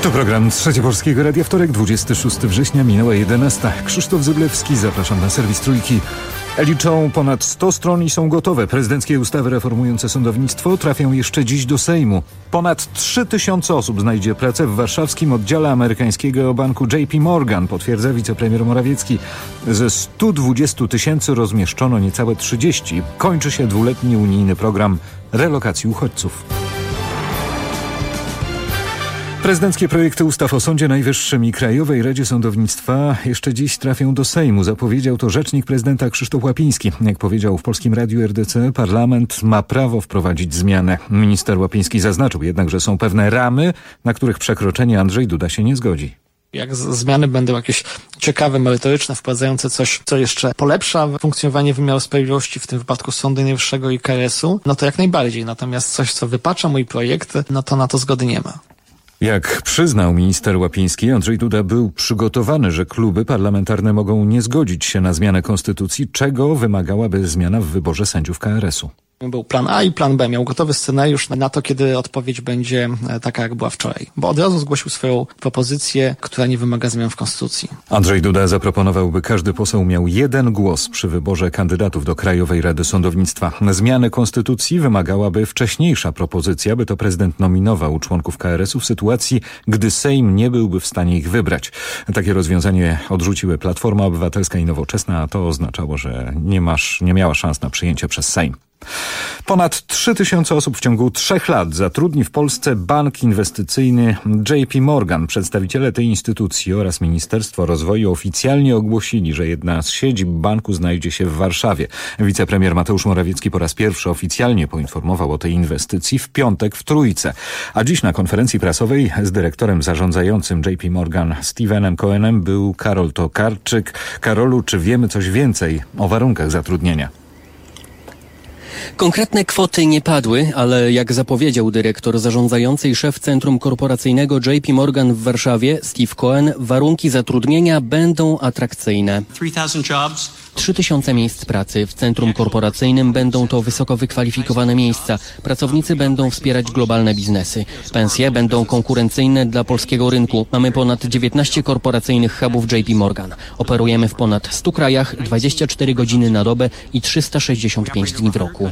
To program Trzecie Polskiego Radia, wtorek, 26 września, minęła 11. Krzysztof Zyblewski, zapraszam na serwis Trójki. Liczą ponad 100 stron i są gotowe. Prezydenckie ustawy reformujące sądownictwo trafią jeszcze dziś do Sejmu. Ponad 3000 osób znajdzie pracę w warszawskim oddziale amerykańskiego banku JP Morgan, potwierdza wicepremier Morawiecki. Ze 120 000 rozmieszczono niecałe 30. Kończy się dwuletni unijny program relokacji uchodźców. Prezydenckie projekty ustaw o Sądzie Najwyższym i Krajowej Radzie Sądownictwa jeszcze dziś trafią do Sejmu. Zapowiedział to rzecznik prezydenta Krzysztof Łapiński. Jak powiedział w Polskim Radiu RDC, parlament ma prawo wprowadzić zmianę. Minister Łapiński zaznaczył jednak, że są pewne ramy, na których przekroczenie Andrzej Duda się nie zgodzi. Jak zmiany będą jakieś ciekawe, merytoryczne, wprowadzające coś, co jeszcze polepsza funkcjonowanie wymiaru sprawiedliwości, w tym wypadku Sądu Najwyższego i KRS-u, no to jak najbardziej. Natomiast coś, co wypacza mój projekt, no to na to zgody nie ma. Jak przyznał minister Łapiński, Andrzej Duda był przygotowany, że kluby parlamentarne mogą nie zgodzić się na zmianę konstytucji, czego wymagałaby zmiana w wyborze sędziów KRS-u. Był plan A i plan B. Miał gotowy scenariusz na to, kiedy odpowiedź będzie taka, jak była wczoraj. Bo od razu zgłosił swoją propozycję, która nie wymaga zmian w konstytucji. Andrzej Duda zaproponował, by każdy poseł miał 1 głos przy wyborze kandydatów do Krajowej Rady Sądownictwa. Zmiany konstytucji wymagałaby wcześniejsza propozycja, by to prezydent nominował członków KRS-u w sytuacji, gdy Sejm nie byłby w stanie ich wybrać. Takie rozwiązanie odrzuciły Platforma Obywatelska i Nowoczesna, a to oznaczało, że nie miała szans na przyjęcie przez Sejm. Ponad 3000 osób w ciągu 3 lat zatrudni w Polsce bank inwestycyjny JP Morgan. Przedstawiciele tej instytucji oraz Ministerstwo Rozwoju oficjalnie ogłosili, że jedna z siedzib banku znajdzie się w Warszawie. Wicepremier Mateusz Morawiecki po raz pierwszy oficjalnie poinformował o tej inwestycji w piątek w Trójce. A dziś na konferencji prasowej z dyrektorem zarządzającym JP Morgan Stevenem Cohenem był Karol Tokarczyk. Karolu, czy wiemy coś więcej o warunkach zatrudnienia? Konkretne kwoty nie padły, ale jak zapowiedział dyrektor zarządzający i szef Centrum Korporacyjnego JP Morgan w Warszawie, Steve Cohen, warunki zatrudnienia będą atrakcyjne. 3000 miejsc pracy. W Centrum Korporacyjnym będą to wysoko wykwalifikowane miejsca. Pracownicy będą wspierać globalne biznesy. Pensje będą konkurencyjne dla polskiego rynku. Mamy ponad 19 korporacyjnych hubów JP Morgan. Operujemy w ponad 100 krajach, 24 godziny na dobę i 365 dni w roku.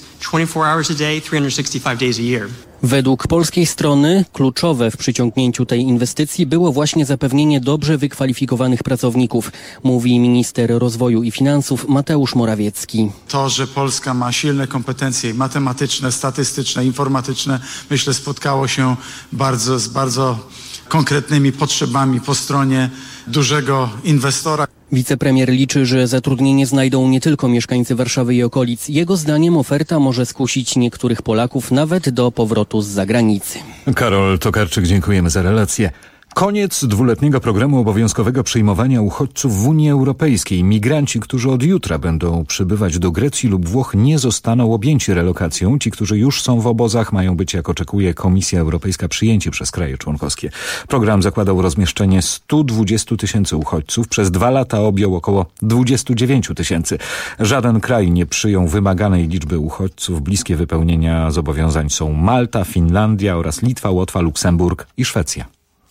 Według polskiej strony kluczowe w przyciągnięciu tej inwestycji było właśnie zapewnienie dobrze wykwalifikowanych pracowników, mówi minister rozwoju i finansów Mateusz Morawiecki. To, że Polska ma silne kompetencje matematyczne, statystyczne, informatyczne, myślę, spotkało się z bardzo konkretnymi potrzebami po stronie dużego inwestora. Wicepremier liczy, że zatrudnienie znajdą nie tylko mieszkańcy Warszawy i okolic. Jego zdaniem oferta może skusić niektórych Polaków nawet do powrotu z zagranicy. Karol Tokarczyk, dziękujemy za relację. Koniec dwuletniego programu obowiązkowego przyjmowania uchodźców w Unii Europejskiej. Migranci, którzy od jutra będą przybywać do Grecji lub Włoch, nie zostaną objęci relokacją. Ci, którzy już są w obozach, mają być, jak oczekuje Komisja Europejska, przyjęci przez kraje członkowskie. Program zakładał rozmieszczenie 120 000 uchodźców. Przez 2 lata objął około 29 000. Żaden kraj nie przyjął wymaganej liczby uchodźców. Bliskie wypełnienia zobowiązań są Malta, Finlandia oraz Litwa, Łotwa, Luksemburg i Szwecja.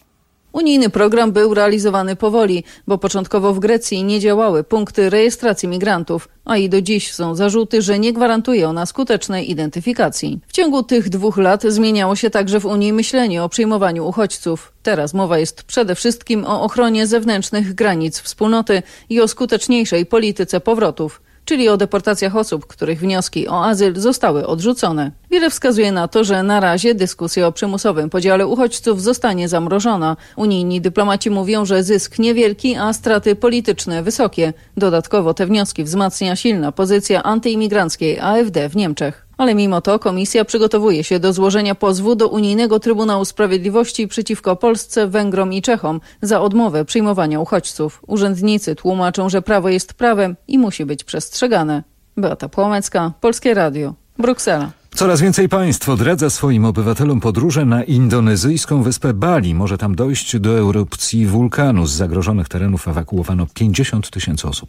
Unijny program był realizowany powoli, bo początkowo w Grecji nie działały punkty rejestracji migrantów, a i do dziś są zarzuty, że nie gwarantuje ona skutecznej identyfikacji. W ciągu tych 2 lat zmieniało się także w Unii myślenie o przyjmowaniu uchodźców. Teraz mowa jest przede wszystkim o ochronie zewnętrznych granic wspólnoty i o skuteczniejszej polityce powrotów, czyli o deportacjach osób, których wnioski o azyl zostały odrzucone. Wiele wskazuje na to, że na razie dyskusja o przymusowym podziale uchodźców zostanie zamrożona. Unijni dyplomaci mówią, że zysk niewielki, a straty polityczne wysokie. Dodatkowo te wnioski wzmacnia silna pozycja antyimigranckiej AfD w Niemczech. Ale mimo to Komisja przygotowuje się do złożenia pozwu do Unijnego Trybunału Sprawiedliwości przeciwko Polsce, Węgrom i Czechom za odmowę przyjmowania uchodźców. Urzędnicy tłumaczą, że prawo jest prawem i musi być przestrzegane. Beata Płomecka, Polskie Radio, Bruksela. Coraz więcej państw odradza swoim obywatelom podróże na indonezyjską wyspę Bali. Może tam dojść do erupcji wulkanu. Z zagrożonych terenów ewakuowano 50 000 osób.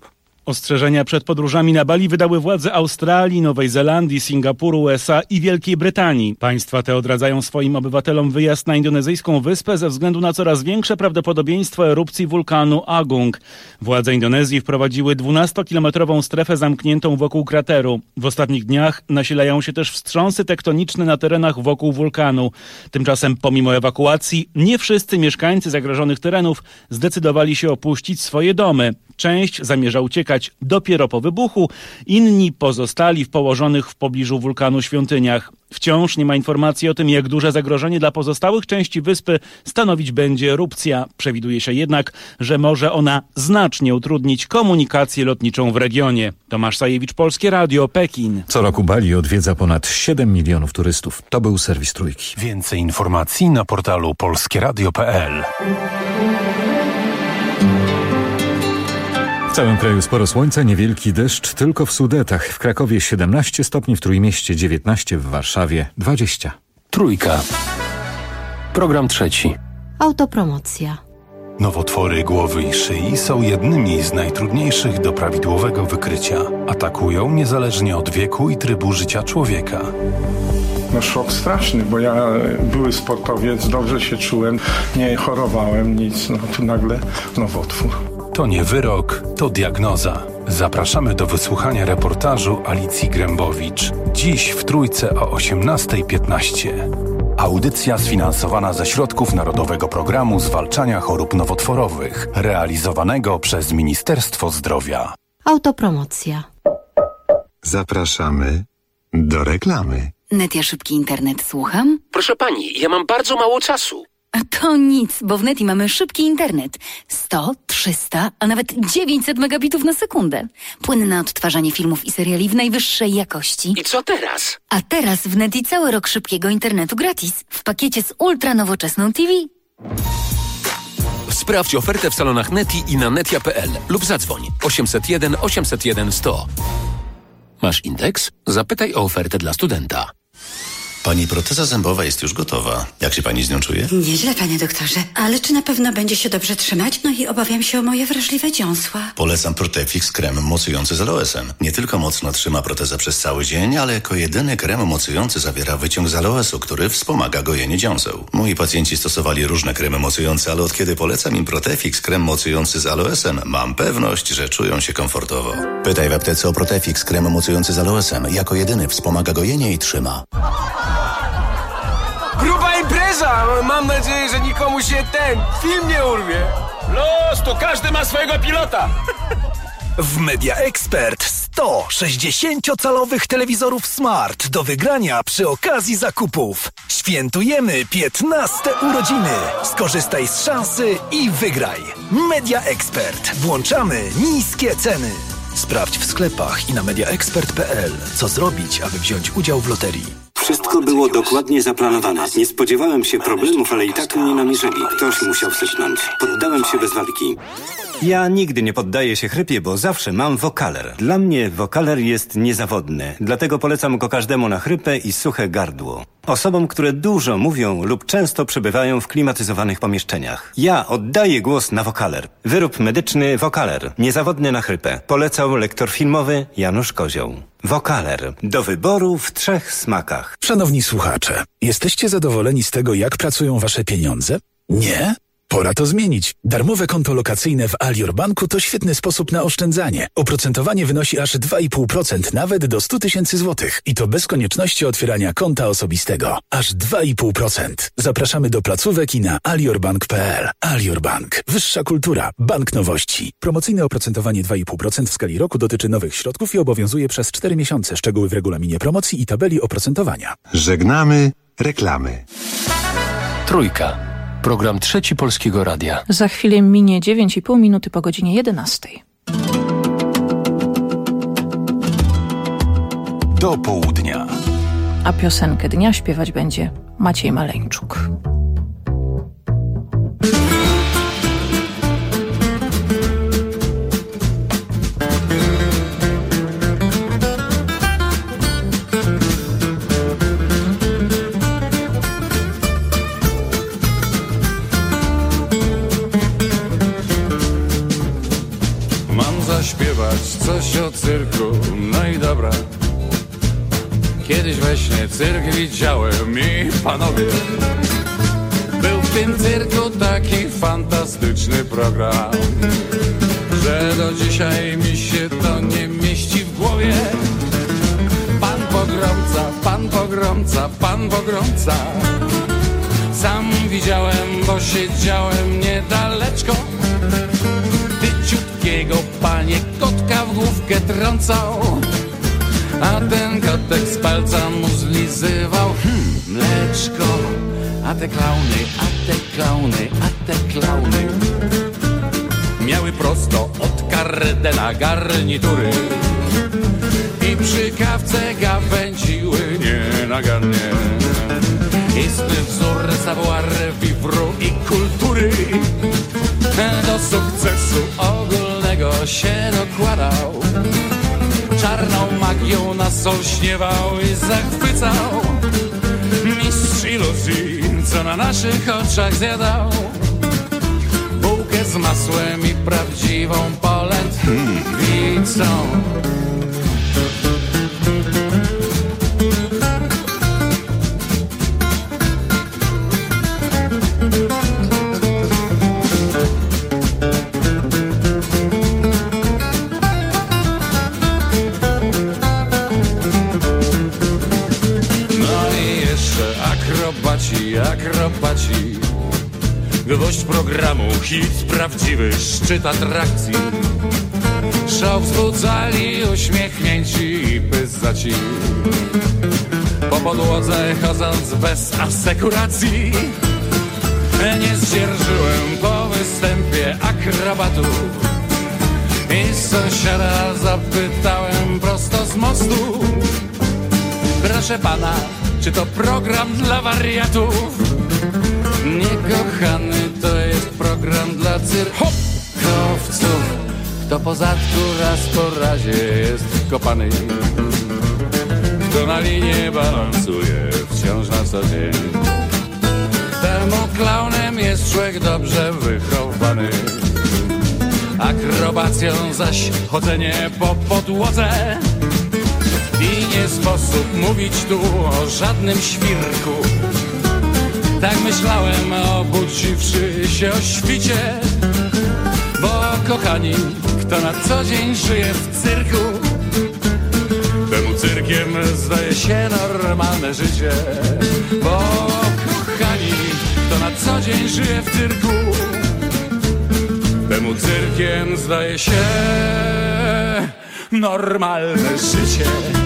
Ostrzeżenia przed podróżami na Bali wydały władze Australii, Nowej Zelandii, Singapuru, USA i Wielkiej Brytanii. Państwa te odradzają swoim obywatelom wyjazd na indonezyjską wyspę ze względu na coraz większe prawdopodobieństwo erupcji wulkanu Agung. Władze Indonezji wprowadziły 12-kilometrową strefę zamkniętą wokół krateru. W ostatnich dniach nasilają się też wstrząsy tektoniczne na terenach wokół wulkanu. Tymczasem pomimo ewakuacji nie wszyscy mieszkańcy zagrożonych terenów zdecydowali się opuścić swoje domy. Część zamierza uciekać dopiero po wybuchu, inni pozostali w położonych w pobliżu wulkanu świątyniach. Wciąż nie ma informacji o tym, jak duże zagrożenie dla pozostałych części wyspy stanowić będzie erupcja. Przewiduje się jednak, że może ona znacznie utrudnić komunikację lotniczą w regionie. Tomasz Sajewicz, Polskie Radio, Pekin. Co roku Bali odwiedza ponad 7 milionów turystów. To był serwis Trójki. Więcej informacji na portalu polskieradio.pl. W całym kraju sporo słońca, niewielki deszcz, tylko w Sudetach. W Krakowie 17 stopni, w Trójmieście 19, w Warszawie 20. Trójka. Program trzeci. Autopromocja. Nowotwory głowy i szyi są jednymi z najtrudniejszych do prawidłowego wykrycia. Atakują niezależnie od wieku i trybu życia człowieka. No szok straszny, bo ja były sportowiec, dobrze się czułem, nie chorowałem, nic, no tu nagle nowotwór. To nie wyrok, to diagnoza. Zapraszamy do wysłuchania reportażu Alicji Grębowicz. Dziś w Trójce o 18:15. Audycja sfinansowana ze środków Narodowego Programu Zwalczania Chorób Nowotworowych, realizowanego przez Ministerstwo Zdrowia. Autopromocja. Zapraszamy do reklamy. Netia Szybki Internet, słucham? Proszę pani, ja mam bardzo mało czasu. A to nic, bo w Neti mamy szybki internet. 100, 300, a nawet 900 megabitów na sekundę. Płynne odtwarzanie filmów i seriali w najwyższej jakości. I co teraz? A teraz w Neti cały rok szybkiego internetu gratis. W pakiecie z ultranowoczesną TV. Sprawdź ofertę w salonach Neti i na netia.pl lub zadzwoń 801 801 100. Masz indeks? Zapytaj o ofertę dla studenta. Pani proteza zębowa jest już gotowa. Jak się pani z nią czuje? Nieźle, panie doktorze. Ale czy na pewno będzie się dobrze trzymać? No i obawiam się o moje wrażliwe dziąsła. Polecam Protefix krem mocujący z aloesem. Nie tylko mocno trzyma protezę przez cały dzień, ale jako jedyny krem mocujący zawiera wyciąg z aloesu, który wspomaga gojenie dziąseł. Moi pacjenci stosowali różne kremy mocujące, ale od kiedy polecam im Protefix krem mocujący z aloesem, mam pewność, że czują się komfortowo. Pytaj w aptece o Protefix krem mocujący z aloesem. Jako jedyny wspomaga gojenie i trzyma. Gruba impreza! Mam nadzieję, że nikomu się film nie urwie. Los, to każdy ma swojego pilota. W Media Expert 100 60-calowych telewizorów Smart do wygrania przy okazji zakupów. Świętujemy 15 urodziny. Skorzystaj z szansy i wygraj. Media Expert. Włączamy niskie ceny. Sprawdź w sklepach i na mediaexpert.pl, co zrobić, aby wziąć udział w loterii. Wszystko było dokładnie zaplanowane. Nie spodziewałem się problemów, ale i tak mnie namierzyli. Ktoś musiał sypnąć. Poddałem się bez walki. Ja nigdy nie poddaję się chrypie, bo zawsze mam Vocaler. Dla mnie Vocaler jest niezawodny. Dlatego polecam go każdemu na chrypę i suche gardło. Osobom, które dużo mówią lub często przebywają w klimatyzowanych pomieszczeniach. Ja oddaję głos na Vocaler. Wyrób medyczny Vocaler. Niezawodny na chrypę. Polecał lektor filmowy Janusz Kozioł. Vocaler. Do wyboru w 3 smakach. Szanowni słuchacze, jesteście zadowoleni z tego, jak pracują wasze pieniądze? Nie? Pora to zmienić. Darmowe konto lokacyjne w Alior Banku to świetny sposób na oszczędzanie. Oprocentowanie wynosi aż 2,5%, nawet do 100 000 złotych. I to bez konieczności otwierania konta osobistego. Aż 2,5%. Zapraszamy do placówek i na aliorbank.pl. Alior Bank. Wyższa kultura. Bank nowości. Promocyjne oprocentowanie 2,5% w skali roku dotyczy nowych środków i obowiązuje przez 4 miesiące. Szczegóły w regulaminie promocji i tabeli oprocentowania. Żegnamy reklamy. Trójka. Program trzeci Polskiego Radia. Za chwilę minie 9,5 minuty po godzinie 11. Do południa. A piosenkę dnia śpiewać będzie Maciej Maleńczuk. Zaśpiewać cyrk widziałem i panowie, był w tym cyrku taki fantastyczny program, że do dzisiaj mi się to nie mieści w głowie. Pan pogromca, pan pogromca, pan pogromca. Sam widziałem, bo siedziałem niedaleczko. Tyciutkiego panie kotka w główkę trącał, a ten kotek z palca mu zlizywał mleczko. A te klauny, a te klauny, a te klauny miały prosto od Kardena garnitury i przy kawce gawędziły nienagannie. Istny wzór savoir vivre i kultury do sukcesu ogólnego się dokładał. Czarną magią nas olśniewał i zachwycał. Mistrz iluzji, co na naszych oczach zjadał bułkę z masłem i prawdziwą polędwicą. Akrobaci, gwoźdź programu, hit prawdziwy, szczyt atrakcji. Show wzbudzali uśmiechnięci i pyzaci, po podłodze chodząc bez asekuracji. Nie zdzierżyłem po występie akrobatów i sąsiada zapytałem prosto z mostu: proszę pana, czy to program dla wariatów? Nie, kochany, to jest program dla cyrkowców. Kto po zadku raz po razie jest kopany, kto na linie balansuje wciąż na co dzień, temu klaunem jest człowiek dobrze wychowany. Akrobacją zaś chodzenie po podłodze i nie sposób mówić tu o żadnym świrku. Tak myślałem, obudziwszy się o świcie, bo kochani, kto na co dzień żyje w cyrku, temu cyrkiem zdaje się normalne życie. Bo kochani, kto na co dzień żyje w cyrku, temu cyrkiem zdaje się normalne życie.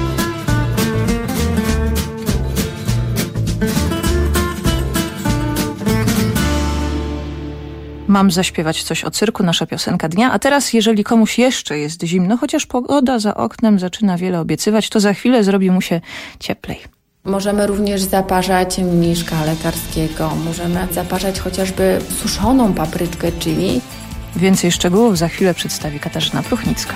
Mam zaśpiewać coś o cyrku, nasza piosenka dnia. A teraz, jeżeli komuś jeszcze jest zimno, chociaż pogoda za oknem zaczyna wiele obiecywać, to za chwilę zrobi mu się cieplej. Możemy również zaparzać mniszka lekarskiego. Możemy zaparzać chociażby suszoną papryczkę chili. Więcej szczegółów za chwilę przedstawi Katarzyna Pruchnicka.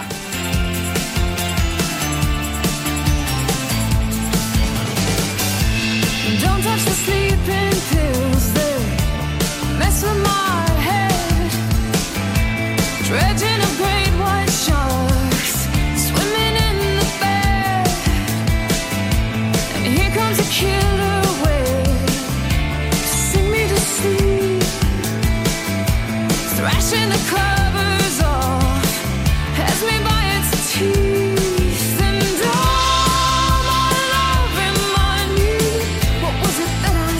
Dredging of great white sharks, swimming in the bed. And here comes a killer whale to sing me to sleep, thrashing the covers off, has me by its teeth. And all my love and my need, what was it that I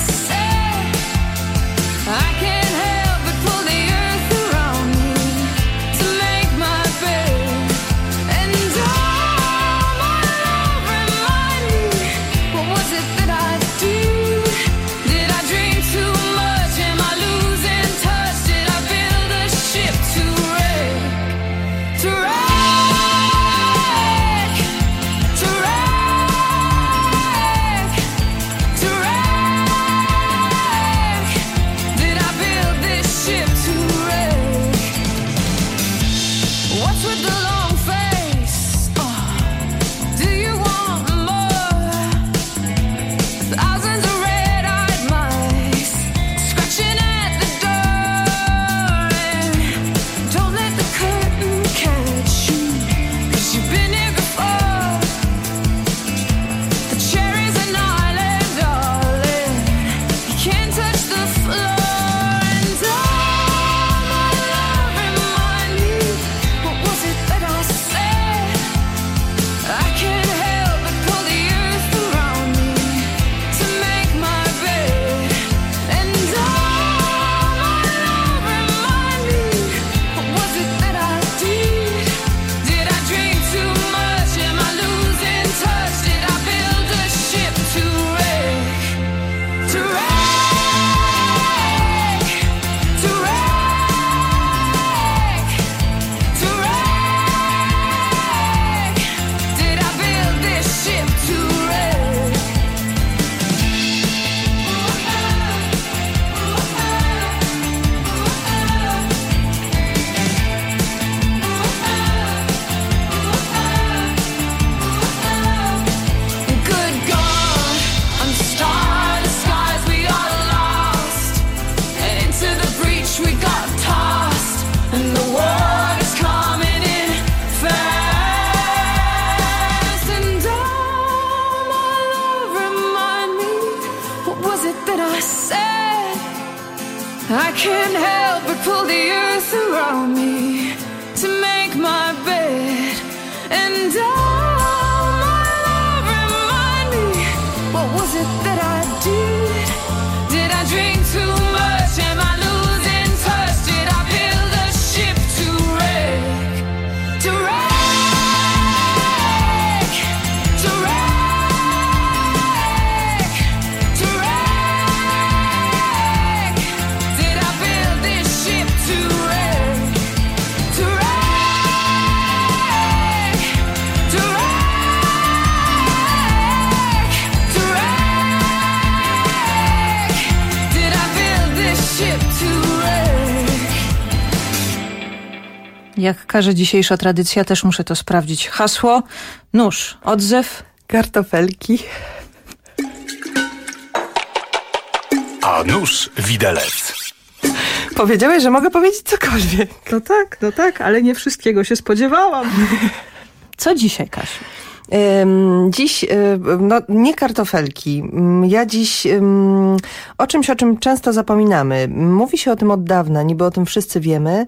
was it that I said? I can't help but pull the earth around me to make my bed. And oh, my love, remind me, what was it that I did? Did I drink too much? Am I losing touch? Did I build a ship to wreck? To wreck? To wreck? To wreck? Did I build this ship to wreck? To wreck? To wreck? To wreck? Did I build this ship to wreck? Jak każe dzisiejsza tradycja, też muszę to sprawdzić. Hasło, nóż, odzew, kartofelki. A nóż widelec. Powiedziałeś, że mogę powiedzieć cokolwiek. No tak, ale nie wszystkiego się spodziewałam. Co dzisiaj, Kasiu? Dziś, nie kartofelki. Ja dziś o czym często zapominamy. Mówi się o tym od dawna, niby o tym wszyscy wiemy,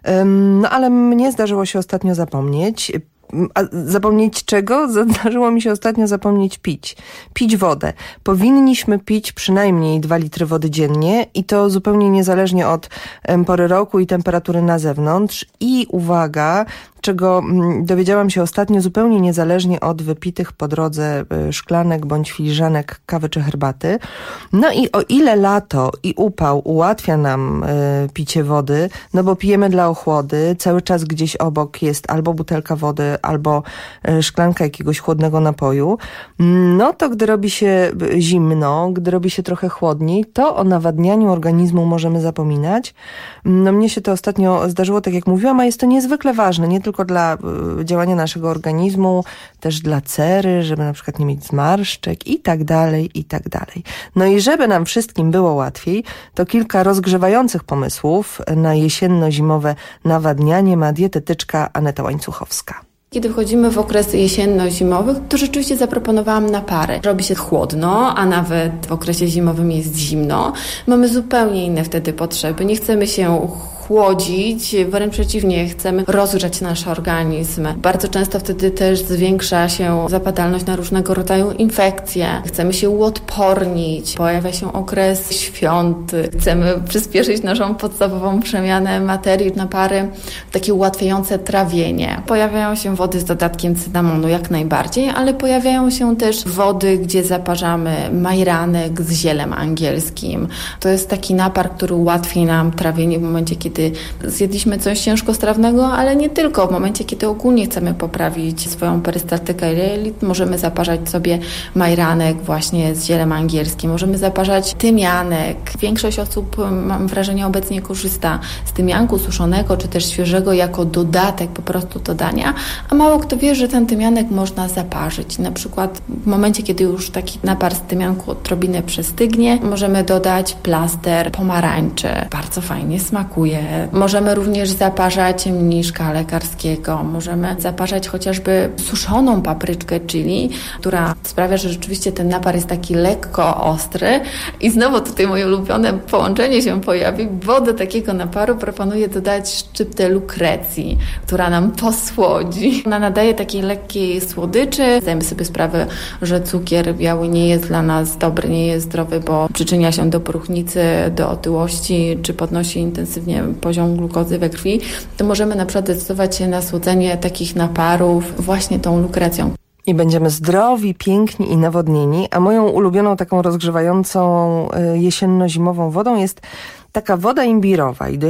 ale mnie zdarzyło się ostatnio zapomnieć. A zapomnieć czego? Zdarzyło mi się ostatnio zapomnieć pić. Pić wodę. Powinniśmy pić przynajmniej 2 litry wody dziennie i to zupełnie niezależnie od pory roku i temperatury na zewnątrz. I uwaga, czego dowiedziałam się ostatnio, zupełnie niezależnie od wypitych po drodze szklanek bądź filiżanek kawy czy herbaty. No i o ile lato i upał ułatwia nam picie wody, no bo pijemy dla ochłody, cały czas gdzieś obok jest albo butelka wody, albo szklanka jakiegoś chłodnego napoju, no to gdy robi się zimno, gdy robi się trochę chłodniej, to o nawadnianiu organizmu możemy zapominać. No mnie się to ostatnio zdarzyło, tak jak mówiłam, a jest to niezwykle ważne, nie tylko dla działania naszego organizmu, też dla cery, żeby na przykład nie mieć zmarszczek i tak dalej, i tak dalej. No i żeby nam wszystkim było łatwiej, to kilka rozgrzewających pomysłów na jesienno-zimowe nawadnianie ma dietetyczka Aneta Łańcuchowska. Kiedy wchodzimy w okres jesienno-zimowy, to rzeczywiście zaproponowałam napary. Robi się chłodno, a nawet w okresie zimowym jest zimno. Mamy zupełnie inne wtedy potrzeby. Nie chcemy się chłodzić, wręcz przeciwnie, chcemy rozgrzać nasz organizm. Bardzo często wtedy też zwiększa się zapadalność na różnego rodzaju infekcje. Chcemy się uodpornić, pojawia się okres świąt, chcemy przyspieszyć naszą podstawową przemianę materii, napary, takie ułatwiające trawienie. Pojawiają się wody z dodatkiem cynamonu jak najbardziej, ale pojawiają się też wody, gdzie zaparzamy majranek z zielem angielskim. To jest taki napar, który ułatwi nam trawienie w momencie, kiedy zjedliśmy coś ciężkostrawnego, ale nie tylko. W momencie, kiedy ogólnie chcemy poprawić swoją perystaltykę jelit, możemy zaparzać sobie majranek właśnie z zielem angielskim. Możemy zaparzać tymianek. Większość osób, mam wrażenie, obecnie korzysta z tymianku suszonego, czy też świeżego jako dodatek po prostu do dania, a mało kto wie, że ten tymianek można zaparzyć. Na przykład w momencie, kiedy już taki napar z tymianku odrobinę przestygnie, możemy dodać plaster pomarańczy. Bardzo fajnie smakuje. Możemy również zaparzać mniszka lekarskiego. Możemy zaparzać chociażby suszoną papryczkę chili, która sprawia, że rzeczywiście ten napar jest taki lekko ostry. I znowu tutaj moje ulubione połączenie się pojawi, bo do takiego naparu proponuję dodać szczyptę lukrecji, która nam posłodzi. Ona nadaje takiej lekkiej słodyczy. Zdajemy sobie sprawę, że cukier biały nie jest dla nas dobry, nie jest zdrowy, bo przyczynia się do próchnicy, do otyłości, czy podnosi intensywnie poziom glukozy we krwi, to możemy na przykład decydować się na słodzenie takich naparów właśnie tą lukrecją. I będziemy zdrowi, piękni i nawodnieni, a moją ulubioną taką rozgrzewającą jesienno-zimową wodą jest taka woda imbirowa i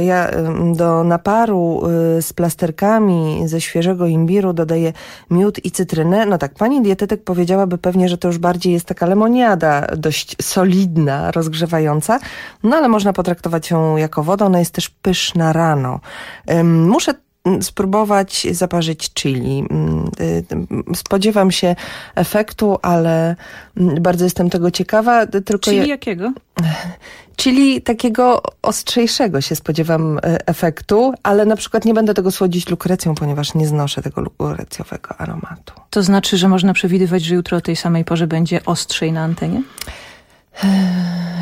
do naparu z plasterkami ze świeżego imbiru dodaję miód i cytrynę. No tak, pani dietetyk powiedziałaby pewnie, że to już bardziej jest taka lemoniada, dość solidna, rozgrzewająca, no ale można potraktować ją jako wodę, ona jest też pyszna rano. Muszę spróbować zaparzyć chili. Spodziewam się efektu, ale bardzo jestem tego ciekawa. Tylko chili jakiego? Chili takiego ostrzejszego się spodziewam efektu, ale na przykład nie będę tego słodzić lukrecją, ponieważ nie znoszę tego lukrecjowego aromatu. To znaczy, że można przewidywać, że jutro o tej samej porze będzie ostrzej na antenie?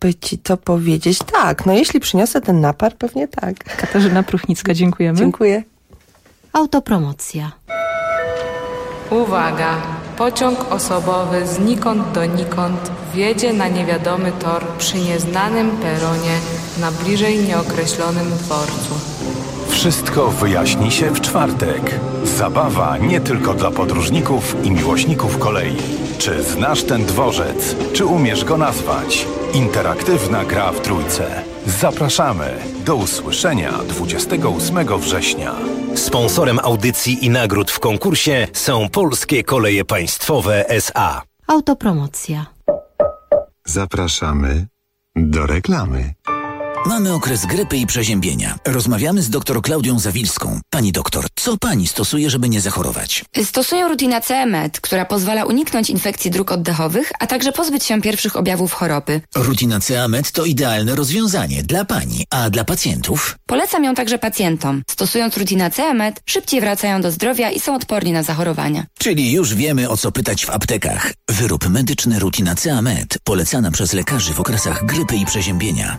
Jakby ci to powiedzieć? Tak, no jeśli przyniosę ten napar, pewnie tak. Katarzyna Pruchnicka, dziękujemy. Dziękuję. Autopromocja. Uwaga! Pociąg osobowy znikąd donikąd wjedzie na niewiadomy tor przy nieznanym peronie na bliżej nieokreślonym dworcu. Wszystko wyjaśni się w czwartek. Zabawa nie tylko dla podróżników i miłośników kolei. Czy znasz ten dworzec? Czy umiesz go nazwać? Interaktywna gra w trójce. Zapraszamy. Do usłyszenia 28 września. Sponsorem audycji i nagród w konkursie są Polskie Koleje Państwowe S.A. Autopromocja. Zapraszamy do reklamy. Mamy okres grypy i przeziębienia. Rozmawiamy z dr Klaudią Zawilską. Pani doktor, co pani stosuje, żeby nie zachorować? Stosuję Rutinacea Med, która pozwala uniknąć infekcji dróg oddechowych, a także pozbyć się pierwszych objawów choroby. Rutinacea Med to idealne rozwiązanie dla pani, a dla pacjentów? Polecam ją także pacjentom. Stosując Rutinacea Med, szybciej wracają do zdrowia i są odporni na zachorowania. Czyli już wiemy, o co pytać w aptekach. Wyrób medyczny Rutinacea Med, polecana przez lekarzy w okresach grypy i przeziębienia.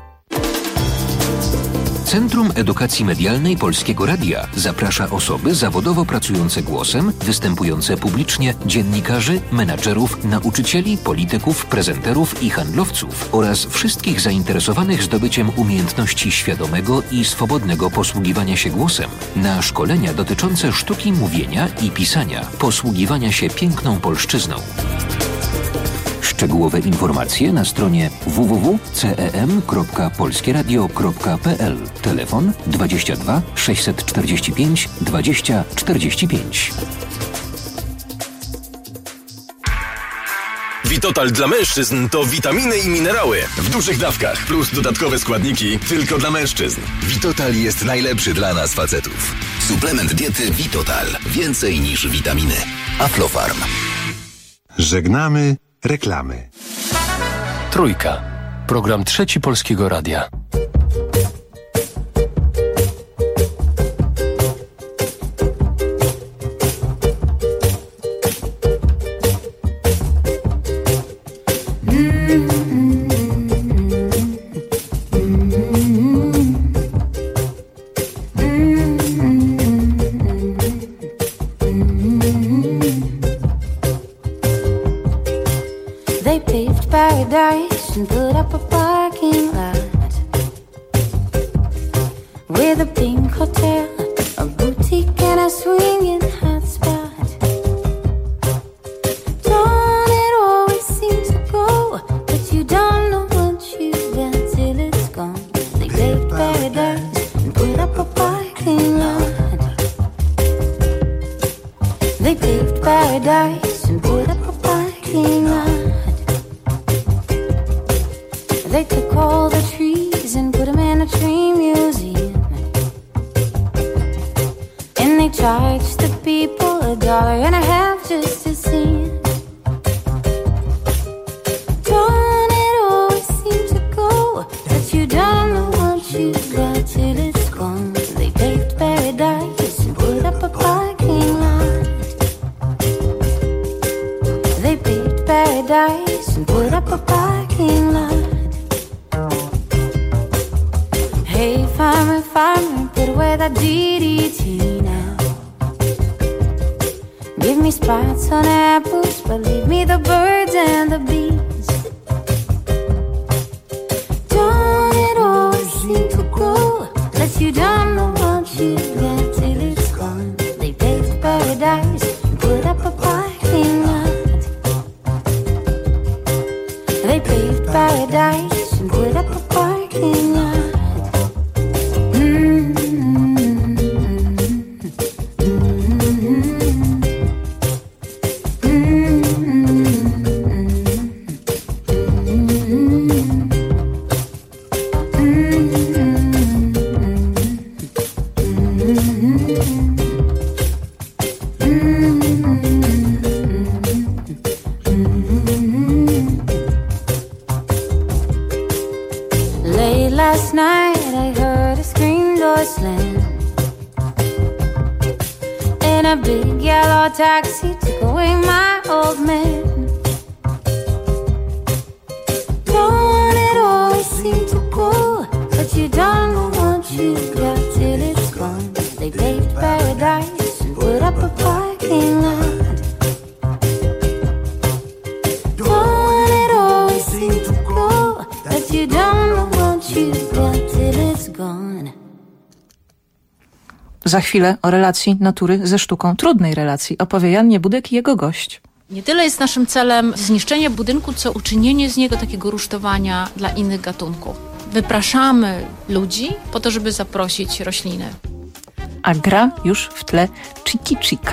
Centrum Edukacji Medialnej Polskiego Radia zaprasza osoby zawodowo pracujące głosem, występujące publicznie, dziennikarzy, menadżerów, nauczycieli, polityków, prezenterów i handlowców oraz wszystkich zainteresowanych zdobyciem umiejętności świadomego i swobodnego posługiwania się głosem na szkolenia dotyczące sztuki mówienia i pisania, posługiwania się piękną polszczyzną. Szczegółowe informacje na stronie www.cem.polskieradio.pl. Telefon 22 645 20 45. Witotal dla mężczyzn to witaminy i minerały w dużych dawkach plus dodatkowe składniki tylko dla mężczyzn. Witotal jest najlepszy dla nas facetów. Suplement diety Witotal. Więcej niż witaminy. Aflofarm. Żegnamy reklamy. Trójka. Program Trzeci Polskiego Radia. They paved paradise and put up a parking lot with a pink hotel, a boutique and a swinging hot spot. Don't it always seem to go, but you don't know what you got till it's gone. They paved paradise and put up a parking lot. They paved paradise and put up a parking lot. They took all the trees and put them in a tree museum, and they charged the people $1.50 just to see it. Don't it always seem to go, but you don't know what you got till it's gone. They paved paradise and put up a parking lot. They paved paradise and put up a parking lot. Hey farmer, farmer, put away that DDT now. Give me spots on apples, but leave me the birds and the bees. Don't it always seem to go, that you don't know what you got till it's gone. They paved paradise and put up a parking lot. They paved paradise and put up a parking lot. Late last night I heard a screen door slam, and a big yellow taxi took away my old man. Don't it always you've got till it's gone. They paved paradise and put up a parking lot. Don't it always seem to go that you don't know what you've got till it's gone. Za chwilę o relacji natury ze sztuką, trudnej relacji, opowie Jan Niebudek i jego gość. Nie tyle jest naszym celem zniszczenie budynku, co uczynienie z niego takiego rusztowania dla innych gatunków. Wypraszamy ludzi po to, żeby zaprosić rośliny. A gra już w tle Chiki Chika.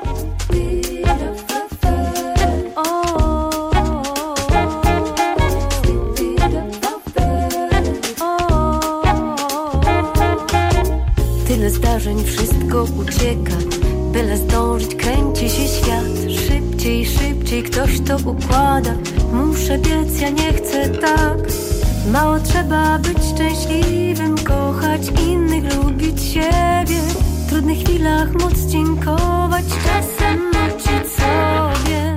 Tyle zdarzeń, wszystko ucieka. Byle zdążyć, kręci się świat. Szybciej, szybciej, ktoś to układa. Muszę biec, ja nie chcę tak. Mało trzeba być szczęśliwym, kochać innych, lubić siebie. W trudnych chwilach móc dziękować, czasem nucić sobie.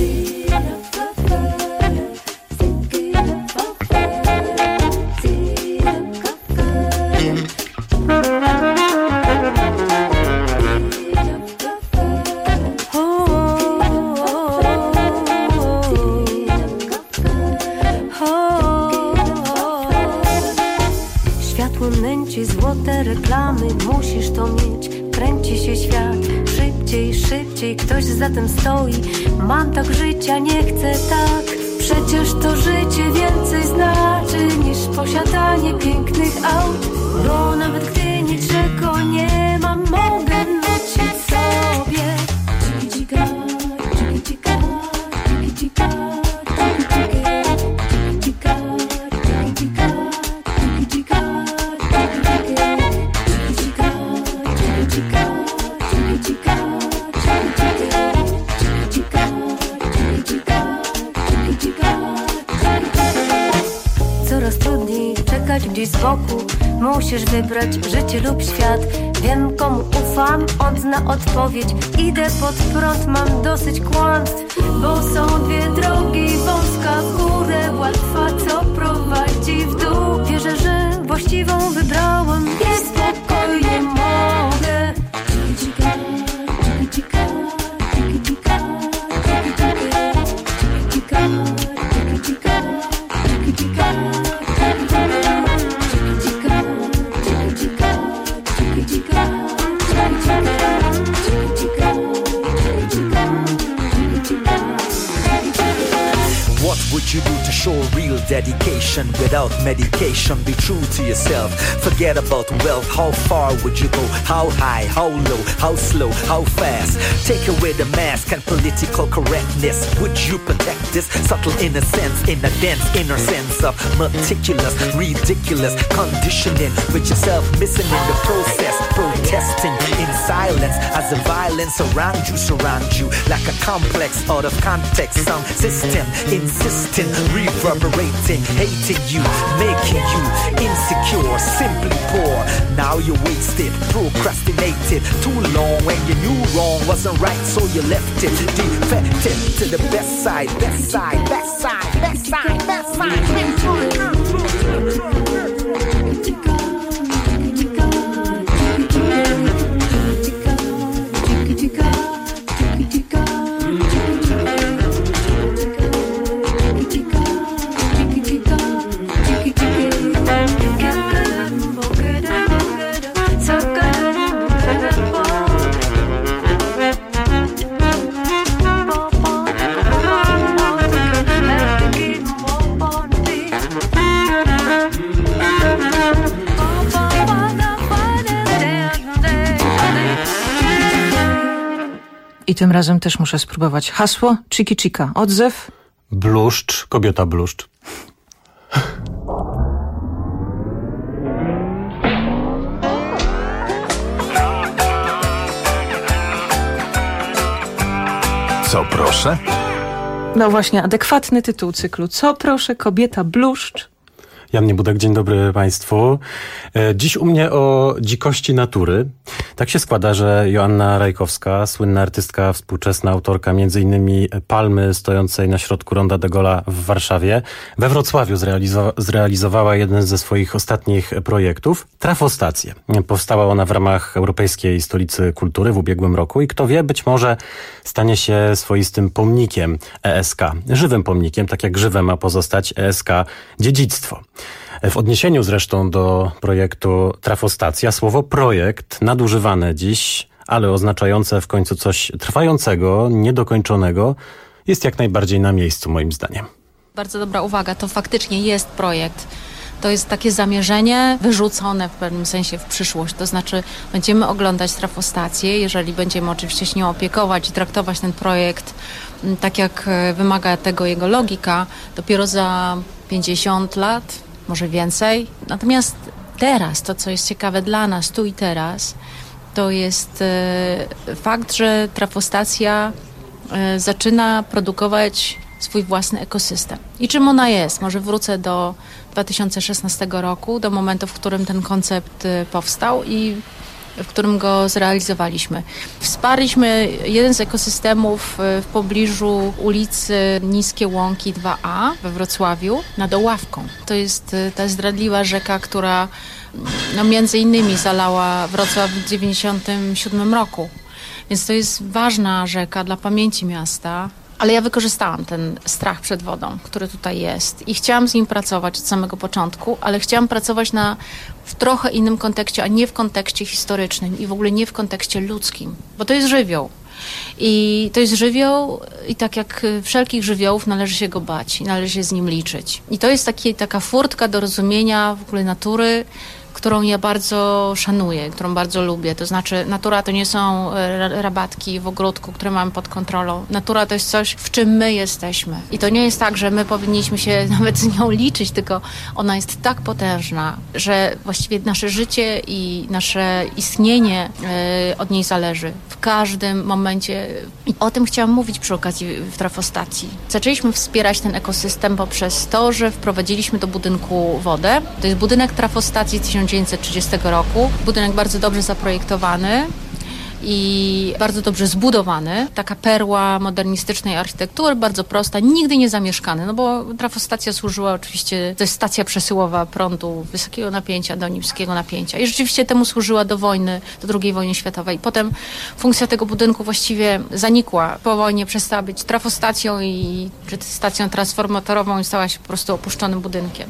Złote reklamy, musisz to mieć. Kręci się świat, szybciej, szybciej, ktoś za tym stoi. Mam tak życia, nie chcę tak. Przecież to życie więcej znaczy niż posiadanie pięknych aut. Bo nawet gdy niczego nie mam, mogę nucić sobie. Dzika, dzika, dzika, dzika, dzika, dzika, dzika. Coraz trudniej czekać gdzieś z boku. Musisz wybrać życie lub świat. Wiem komu ufam, on zna odpowiedź. Idę pod prąd, mam dosyć kłamstw. Bo są dwie drogi, wąska w górę, łatwa co prowadzi w dół. Wierzę, że właściwą wybrałam i spokojnie mogę. What would you do to show real dedication without medication? Be true to yourself. Forget about wealth. How far would you go? How high? How low? How slow? How fast? Take away the mask and political correctness. Would you protect this subtle innocence in a dense inner sense of meticulous, ridiculous conditioning with yourself missing in the process? Protesting in silence as the violence around you like a complex out of context sound system. Insisting, reverberating, hating you, making you insecure, simply poor. Now you're wasted, procrastinated too long when you knew wrong wasn't right, so you left it. Defected to the best side, best side, best side, best side, best side. I tym razem też muszę spróbować. Hasło Chiki Chika. Odzew? Bluszcz, kobieta bluszcz. Co proszę? No właśnie, adekwatny tytuł cyklu. Co proszę, kobieta bluszcz? Jan Niebudek, dzień dobry Państwu. Dziś u mnie o dzikości natury. Tak się składa, że Joanna Rajkowska, słynna artystka, współczesna autorka m.in. Palmy stojącej na środku Ronda de Gola w Warszawie, we Wrocławiu zrealizowała jeden ze swoich ostatnich projektów, Trafostację. Powstała ona w ramach Europejskiej Stolicy Kultury w ubiegłym roku i kto wie, być może stanie się swoistym pomnikiem ESK. Żywym pomnikiem, tak jak żywe ma pozostać ESK dziedzictwo. W odniesieniu zresztą do projektu Trafostacja, słowo projekt, nadużywane dziś, ale oznaczające w końcu coś trwającego, niedokończonego, jest jak najbardziej na miejscu moim zdaniem. Bardzo dobra uwaga, to faktycznie jest projekt. To jest takie zamierzenie wyrzucone w pewnym sensie w przyszłość. To znaczy będziemy oglądać Trafostację, jeżeli będziemy oczywiście się nią opiekować i traktować ten projekt tak, jak wymaga tego jego logika, dopiero za 50 lat, może więcej. Natomiast teraz, to co jest ciekawe dla nas, tu i teraz, to jest fakt, że Trafostacja zaczyna produkować swój własny ekosystem. I czym ona jest? Może wrócę do 2016 roku, do momentu, w którym ten koncept powstał i w którym go zrealizowaliśmy. Wsparliśmy jeden z ekosystemów w pobliżu ulicy Niskie Łąki 2A we Wrocławiu nad Oławką. To jest ta zdradliwa rzeka, która między innymi zalała Wrocław w 1997 roku. Więc to jest ważna rzeka dla pamięci miasta. Ale ja wykorzystałam ten strach przed wodą, który tutaj jest i chciałam z nim pracować od samego początku, ale chciałam pracować w trochę innym kontekście, a nie w kontekście historycznym i w ogóle nie w kontekście ludzkim, bo to jest żywioł. I to jest żywioł i tak jak wszelkich żywiołów należy się go bać i należy się z nim liczyć. I to jest taka furtka do rozumienia w ogóle natury, którą ja bardzo szanuję, którą bardzo lubię. To znaczy natura to nie są rabatki w ogródku, które mamy pod kontrolą. Natura to jest coś, w czym my jesteśmy. I to nie jest tak, że my powinniśmy się nawet z nią liczyć, tylko ona jest tak potężna, że właściwie nasze życie i nasze istnienie od niej zależy. W każdym momencie. I o tym chciałam mówić przy okazji w Trafostacji. Zaczęliśmy wspierać ten ekosystem poprzez to, że wprowadziliśmy do budynku wodę. To jest budynek Trafostacji 1930 roku. Budynek bardzo dobrze zaprojektowany i bardzo dobrze zbudowany. Taka perła modernistycznej architektury, bardzo prosta, nigdy nie zamieszkany, no bo Trafostacja służyła oczywiście, to jest stacja przesyłowa prądu wysokiego napięcia do niskiego napięcia i rzeczywiście temu służyła do II wojny światowej. Potem funkcja tego budynku właściwie zanikła. Po wojnie przestała być trafostacją czy stacją transformatorową i stała się po prostu opuszczonym budynkiem.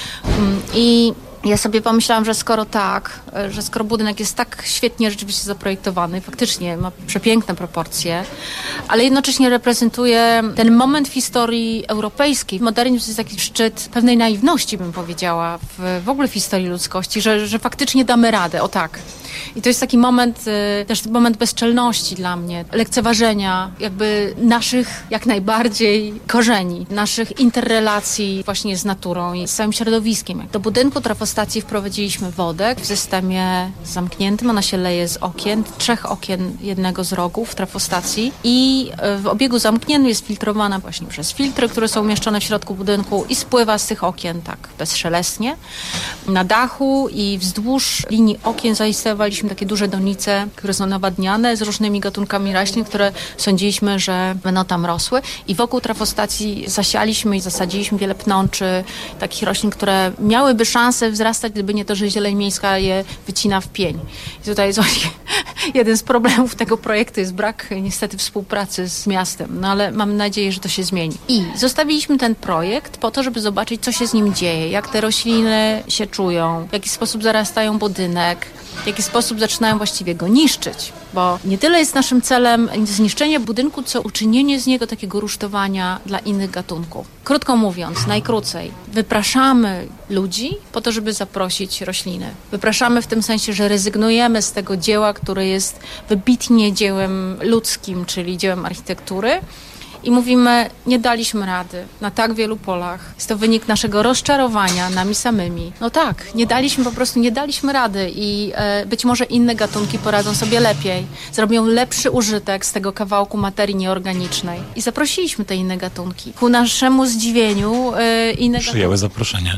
I ja sobie pomyślałam, że skoro budynek jest tak świetnie rzeczywiście zaprojektowany, faktycznie ma przepiękne proporcje, ale jednocześnie reprezentuje ten moment w historii europejskiej. Modernizm to jest taki szczyt pewnej naiwności, bym powiedziała, w ogóle w historii ludzkości, że faktycznie damy radę, o tak. I to jest taki moment, też moment bezczelności dla mnie, lekceważenia jakby naszych jak najbardziej korzeni, naszych interrelacji właśnie z naturą i z całym środowiskiem. Do budynku Trafostacji wprowadziliśmy wodę w systemie zamkniętym, ona się leje z okien, 3 okien jednego z rogów Trafostacji i w obiegu zamkniętym jest filtrowana właśnie przez filtry, które są umieszczone w środku budynku i spływa z tych okien tak bezszelestnie. Na dachu i wzdłuż linii okien zainstalowaliśmy takie duże donice, które są nawadniane z różnymi gatunkami roślin, które sądziliśmy, że będą tam rosły. I wokół Trafostacji zasialiśmy i zasadziliśmy wiele pnączy, takich roślin, które miałyby szansę wzrastać, gdyby nie to, że zieleń miejska je wycina w pień. I tutaj jest właśnie jeden z problemów tego projektu, jest brak niestety współpracy z miastem, no ale mam nadzieję, że to się zmieni. I zostawiliśmy ten projekt po to, żeby zobaczyć, co się z nim dzieje, jak te rośliny się czują, w jaki sposób zarastają budynek, w jaki sposób zaczynają właściwie go niszczyć. Bo nie tyle jest naszym celem zniszczenie budynku, co uczynienie z niego takiego rusztowania dla innych gatunków. Krótko mówiąc, najkrócej, wypraszamy ludzi po to, żeby zaprosić rośliny. Wypraszamy w tym sensie, że rezygnujemy z tego dzieła, które jest wybitnie dziełem ludzkim, czyli dziełem architektury. I mówimy, nie daliśmy rady na tak wielu polach. Jest to wynik naszego rozczarowania nami samymi. No tak, nie daliśmy rady i być może inne gatunki poradzą sobie lepiej. Zrobią lepszy użytek z tego kawałku materii nieorganicznej. I zaprosiliśmy te inne gatunki. Ku naszemu zdziwieniu inne przyjęły zaproszenie.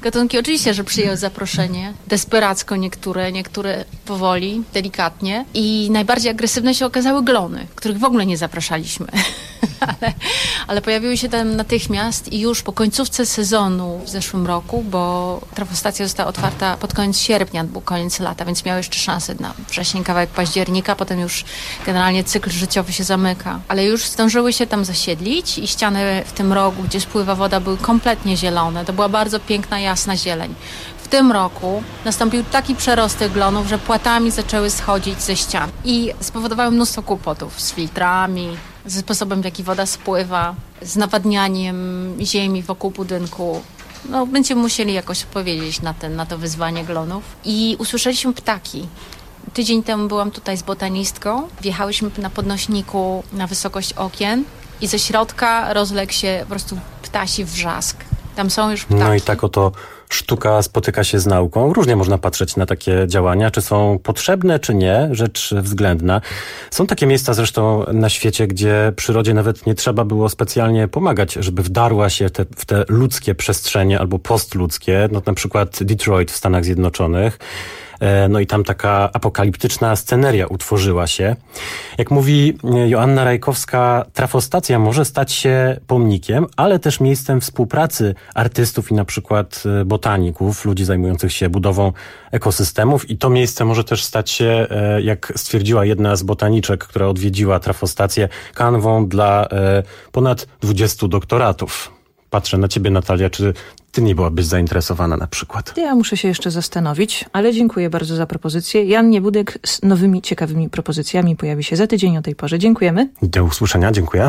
Gatunki oczywiście, że przyjęły zaproszenie. Desperacko niektóre powoli, delikatnie. I najbardziej agresywne się okazały glony, których w ogóle nie zapraszaliśmy. ale pojawiły się tam natychmiast i już po końcówce sezonu w zeszłym roku, bo trafostacja została otwarta pod koniec sierpnia, był koniec lata, więc miały jeszcze szansę na wrzesień, kawałek października, potem już generalnie cykl życiowy się zamyka. Ale już zdążyły się tam zasiedlić i ściany w tym rogu, gdzie spływa woda, były kompletnie zielone. To była bardzo piękna, jasna zieleń. W tym roku nastąpił taki przerost tych glonów, że płatami zaczęły schodzić ze ścian i spowodowały mnóstwo kłopotów z filtrami, ze sposobem, w jaki woda spływa, z nawadnianiem ziemi wokół budynku. No, będziemy musieli jakoś odpowiedzieć na to wyzwanie glonów. I usłyszeliśmy ptaki. Tydzień temu byłam tutaj z botanistką. Wjechałyśmy na podnośniku na wysokość okien i ze środka rozległ się po prostu ptasi wrzask. Tam są już ptaki. No i tak oto sztuka spotyka się z nauką. Różnie można patrzeć na takie działania, czy są potrzebne, czy nie, rzecz względna. Są takie miejsca zresztą na świecie, gdzie przyrodzie nawet nie trzeba było specjalnie pomagać, żeby wdarła się w te ludzkie przestrzenie albo postludzkie, no na przykład Detroit w Stanach Zjednoczonych. No i tam taka apokaliptyczna sceneria utworzyła się. Jak mówi Joanna Rajkowska, trafostacja może stać się pomnikiem, ale też miejscem współpracy artystów i na przykład botaników, ludzi zajmujących się budową ekosystemów. I to miejsce może też stać się, jak stwierdziła jedna z botaniczek, która odwiedziła trafostację, kanwą dla ponad 20 doktoratów. Patrzę na ciebie, Natalia, czy ty nie byłabyś zainteresowana na przykład? Ja muszę się jeszcze zastanowić, ale dziękuję bardzo za propozycję. Jan Niebudek z nowymi, ciekawymi propozycjami pojawi się za tydzień o tej porze. Dziękujemy. Do usłyszenia, dziękuję.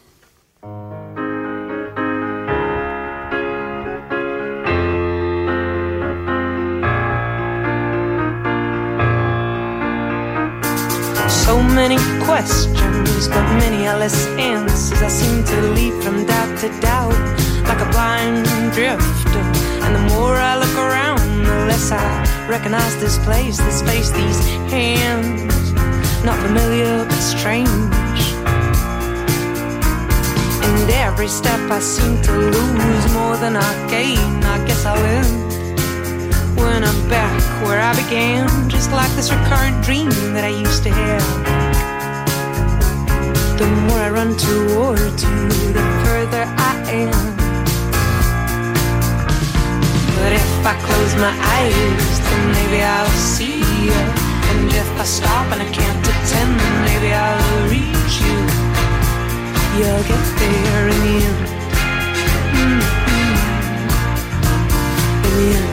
So many questions, but many are less answers. I seem to leap from doubt to doubt, like a blind drifter. And the more I look around, the less I recognize this place, this face, these hands. Not familiar, but strange. And every step I seem to lose more than I gain. I guess I'll end when I'm back where I began, just like this recurrent dream that I used to have. The more I run towards you, the further I am. But if I close my eyes, then maybe I'll see you. And if I stop and I can't attend, then maybe I'll reach you. You'll get there in the end. In the end.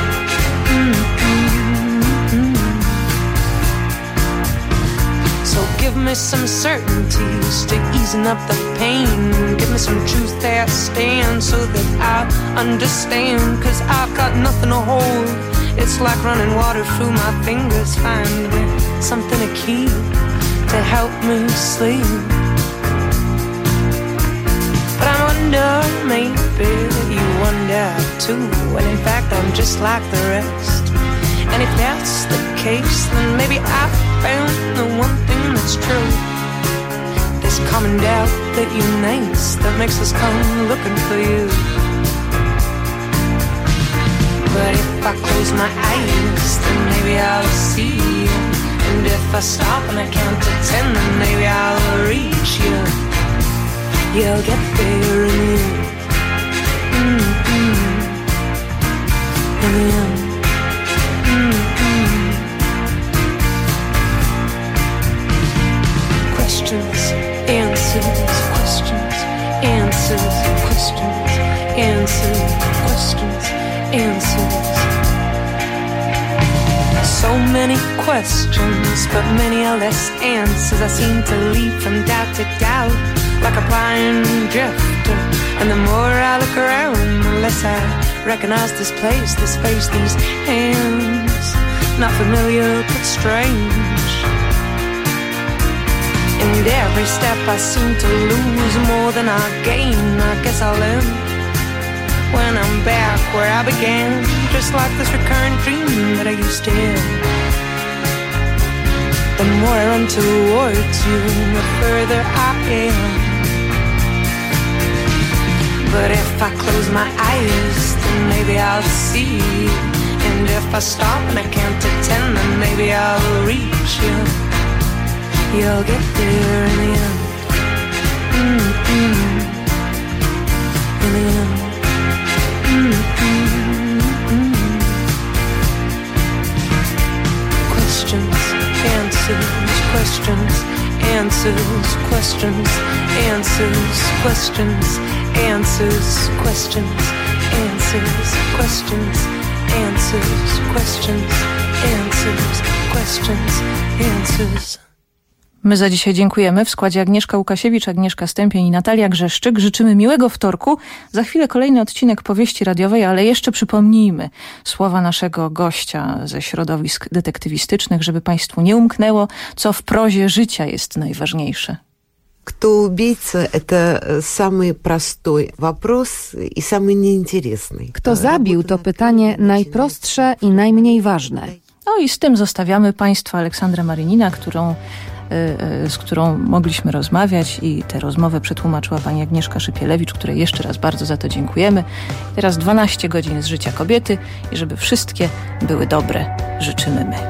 So give me some certainties to easing up the pain. Give me some truth that stands so that I understand. 'Cause I've got nothing to hold. It's like running water through my fingers. Find me something to keep to help me sleep. But I wonder, maybe you wonder too. And in fact I'm just like the rest. And if that's the case, then maybe I found the one thing that's true. This common doubt that unites, that makes us come looking for you. But if I close my eyes, then maybe I'll see you. And if I stop and I can't attend, then maybe I'll reach you. You'll get there in the end. In the end. Questions, answers, questions, answers, questions, answers, questions, answers. So many questions, but many are less answers. I seem to leap from doubt to doubt, like a blind drifter. And the more I look around, the less I recognize this place, this face, these hands. Not familiar, but strange. And every step I seem to lose more than I gain. I guess I'll end when I'm back where I began, just like this recurrent dream that I used to have. The more I run towards you, the further I am. But if I close my eyes, then maybe I'll see. And if I stop and I count to 10, then maybe I'll reach you. You'll get there in the end. Mm-mm. In the end. Mm-mm. Questions, answers, questions, answers, questions, answers, questions, answers, questions, answers, questions, answers, questions, answers, questions, answers. My za dzisiaj dziękujemy. W składzie Agnieszka Łukasiewicz, Agnieszka Stępień i Natalia Grzeszczyk. Życzymy miłego wtorku. Za chwilę kolejny odcinek powieści radiowej, ale jeszcze przypomnijmy słowa naszego gościa ze środowisk detektywistycznych, żeby Państwu nie umknęło, co w prozie życia jest najważniejsze. Кто убийца – это самый простой вопрос и самый неинтересный. Kto zabił, to pytanie najprostsze i najmniej ważne. No i z tym zostawiamy Państwa Aleksandrę Marynina, z którą mogliśmy rozmawiać i tę rozmowę przetłumaczyła pani Agnieszka Szypielewicz, której jeszcze raz bardzo za to dziękujemy. Teraz 12 godzin z życia kobiety i żeby wszystkie były dobre, życzymy my.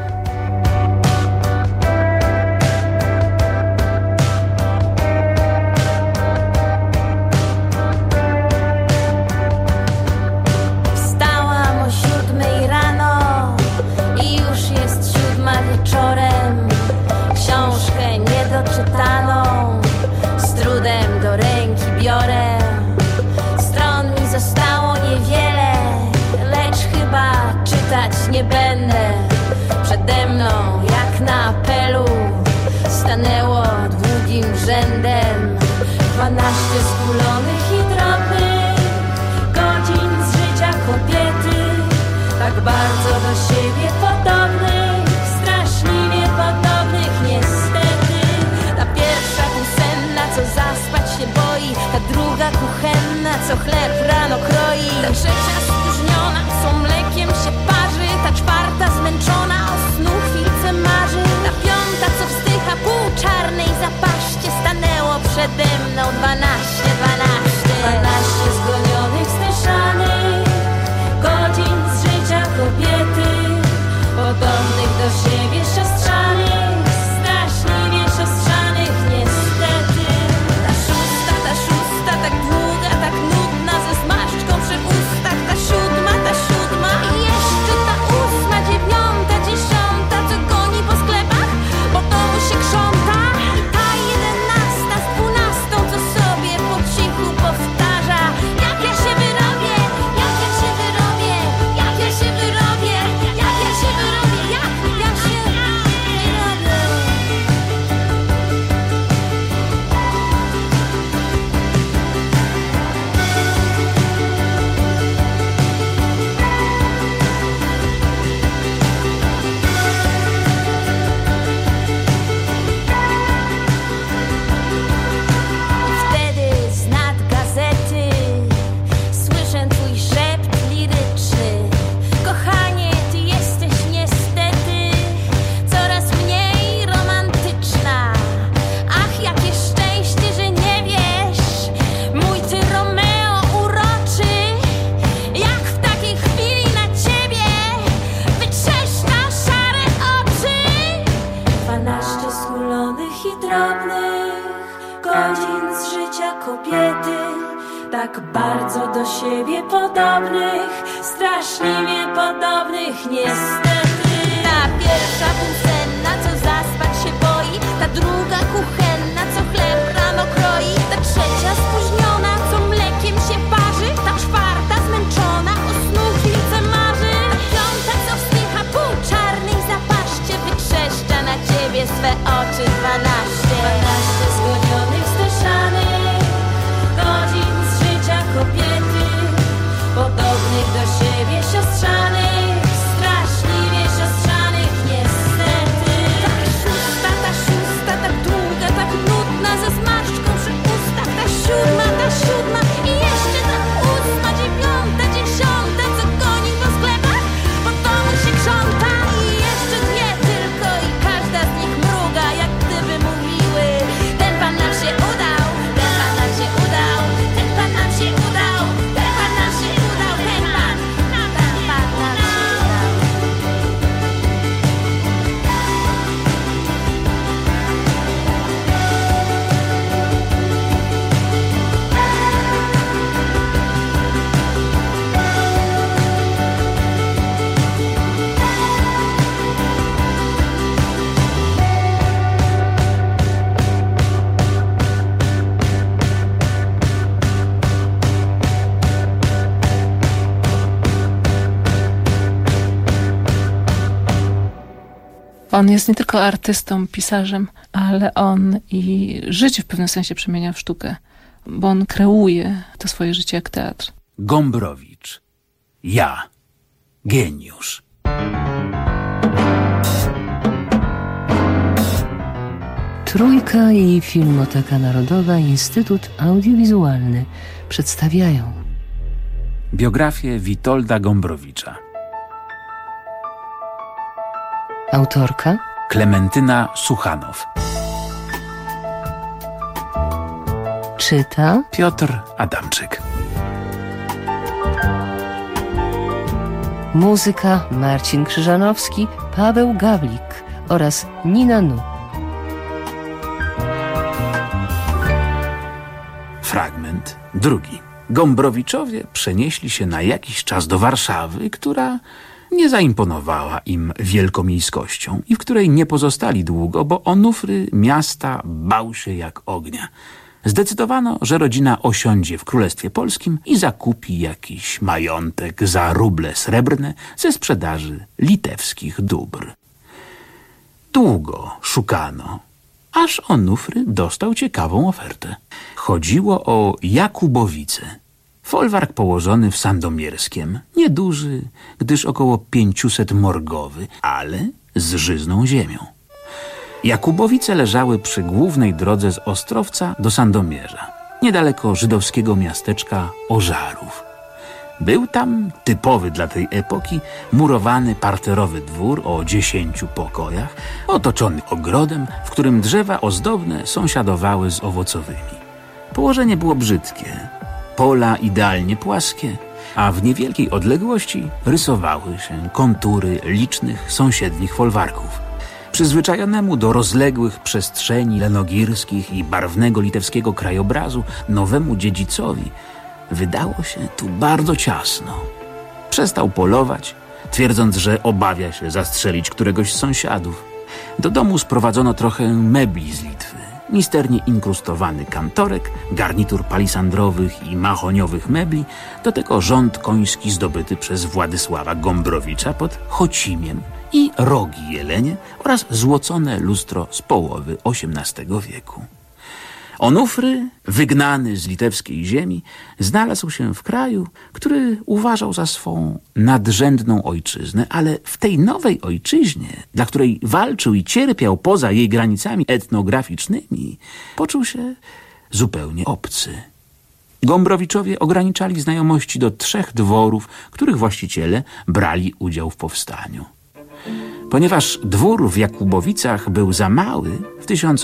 Wstałam o 7 rano i już jest 7 wieczorem. Książkę niedoczytaną z trudem do ręki biorę. Stron mi zostało niewiele, lecz chyba czytać nie będę. Przede mną jak na apelu stanęło długim rzędem 12 skulonych i drobnych godzin z życia kobiety, tak bardzo do siebie podobnych, straszliwie podobnych niestety. Ta pierwsza półsenna, co zaspać się boi, ta druga kuchenna, co chleb rano kroi, ta trzecia spóźniona, co mlekiem się parzy, ta czwarta zmęczona, o snu chwilce marzy, ta piąta, co wzdycha pół czarnej zapaście, stanęło przede mną 12 zgonionych, zdeszanych godzin z życia kobiety, podobnych do siebie siostrzanych, straszliwie siostrzanych niestety. Ta szósta, tak długa, tak nudna, ze zmarszczką przy ustach, ta siódma i jeszcze ta 8, 9, 10, co goni po sklepach, bo domu się krząta, i ta 11 z 12, co sobie po cichu powtarza: jak ja się wyrobię, jak ja się wyrobię, jak ja się wyrobię, jak ja się wyrobię, jak ja się wyrobię. Wtedy z nad gazety słyszę twój szept liryczny: kochanie, ty jesteś niestety coraz mniej romantyczna. Ach, jakie szczęście, że nie wiesz, mój ty Romeo uroczy, jak w takiej chwili na ciebie wytrzeszcza szare oczy. 12 skulonych i drobnych godzin z życia kobiety, tak bardzo do siebie podobnych, straszliwie podobnych niestety. Ta pierwsza półsenna, co zaspać się boi, ta druga kuchenna, co chleb rano kroi, ta trzecia spóźniona, co mlekiem się parzy, ta czwarta zmęczona, o snu chwilce marzy, ta piąta, co wzdycha pół czarnej zapaście, wytrzeszcza na ciebie swe oczy. 12 zgonionych, zdeszanych godzin z życia kobiety, podobnych do siebie siostrzanych. On jest nie tylko artystą, pisarzem, ale on i życie w pewnym sensie przemienia w sztukę, bo on kreuje to swoje życie jak teatr. Gombrowicz. Ja. Geniusz. Trójka i Filmoteka Narodowa, Instytut Audiowizualny przedstawiają Biografię Witolda Gombrowicza. Autorka Klementyna Suchanow. czyta Piotr Adamczyk. Muzyka Marcin Krzyżanowski, Paweł Gawlik oraz Nina Nu. Fragment drugi. Gombrowiczowie przenieśli się na jakiś czas do Warszawy, która nie zaimponowała im wielkomiejskością i w której nie pozostali długo, bo Onufry miasta bał się jak ognia. Zdecydowano, że rodzina osiądzie w Królestwie Polskim i zakupi jakiś majątek za ruble srebrne ze sprzedaży litewskich dóbr. Długo szukano, aż Onufry dostał ciekawą ofertę. Chodziło o Jakubowice. Folwark położony w Sandomierskiem, nieduży, gdyż około 500 morgowy, ale z żyzną ziemią. Jakubowice leżały przy głównej drodze z Ostrowca do Sandomierza, niedaleko żydowskiego miasteczka Ożarów. Był tam typowy dla tej epoki murowany parterowy dwór o 10 pokojach, otoczony ogrodem, w którym drzewa ozdobne sąsiadowały z owocowymi. Położenie było brzydkie, pola idealnie płaskie, a w niewielkiej odległości rysowały się kontury licznych sąsiednich folwarków. Przyzwyczajonemu do rozległych przestrzeni lenogirskich i barwnego litewskiego krajobrazu nowemu dziedzicowi wydało się tu bardzo ciasno. Przestał polować, twierdząc, że obawia się zastrzelić któregoś z sąsiadów. Do domu sprowadzono trochę mebli z Litwy. Misternie inkrustowany kantorek, garnitur palisandrowych i mahoniowych mebli, do tego rząd koński zdobyty przez Władysława Gombrowicza pod Chocimiem i rogi jelenie oraz złocone lustro z połowy XVIII wieku. Onufry, wygnany z litewskiej ziemi, znalazł się w kraju, który uważał za swą nadrzędną ojczyznę, ale w tej nowej ojczyźnie, dla której walczył i cierpiał poza jej granicami etnograficznymi, poczuł się zupełnie obcy. Gombrowiczowie ograniczali znajomości do 3 dworów, których właściciele brali udział w powstaniu. Ponieważ dwór w Jakubowicach był za mały, w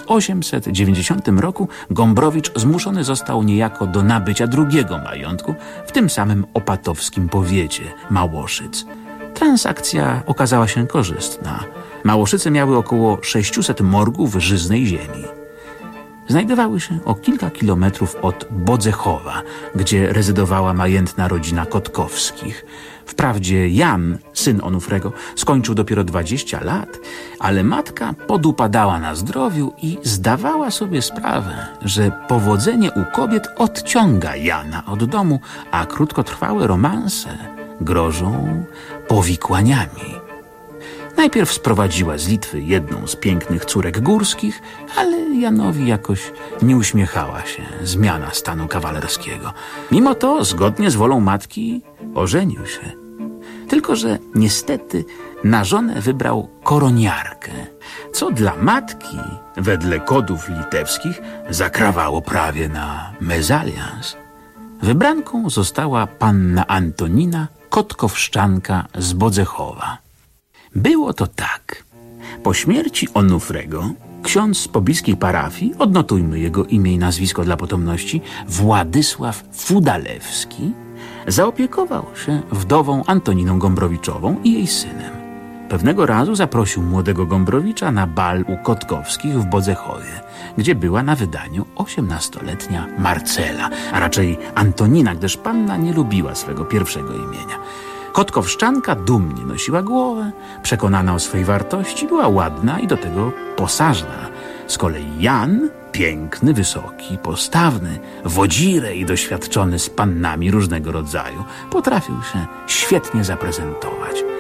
1890 roku Gombrowicz zmuszony został niejako do nabycia drugiego majątku w tym samym opatowskim powiecie, Małoszyc. Transakcja okazała się korzystna. Małoszyce miały około 600 morgów żyznej ziemi. Znajdowały się o kilka kilometrów od Bodzechowa, gdzie rezydowała majętna rodzina Kotkowskich. Wprawdzie Jan, syn Onufrego, skończył dopiero 20 lat, ale matka podupadała na zdrowiu i zdawała sobie sprawę, że powodzenie u kobiet odciąga Jana od domu, a krótkotrwałe romanse grożą powikłaniami. Najpierw sprowadziła z Litwy jedną z pięknych córek górskich, ale Janowi jakoś nie uśmiechała się zmiana stanu kawalerskiego. Mimo to, zgodnie z wolą matki, ożenił się. Tylko że niestety na żonę wybrał koroniarkę, co dla matki, wedle kodów litewskich, zakrawało prawie na mezalians. Wybranką została panna Antonina Kotkowszczanka z Bodzechowa. Było to tak. Po śmierci Onufrego ksiądz z pobliskiej parafii, odnotujmy jego imię i nazwisko dla potomności, Władysław Fudalewski, zaopiekował się wdową Antoniną Gombrowiczową i jej synem. Pewnego razu zaprosił młodego Gombrowicza na bal u Kotkowskich w Bodzechowie, gdzie była na wydaniu 18-letnia Marcela, a raczej Antonina, gdyż panna nie lubiła swego pierwszego imienia. Kotkowszczanka dumnie nosiła głowę, przekonana o swej wartości, była ładna i do tego posażna. Z kolei Jan, piękny, wysoki, postawny, wodzirej i doświadczony z pannami różnego rodzaju, potrafił się świetnie zaprezentować.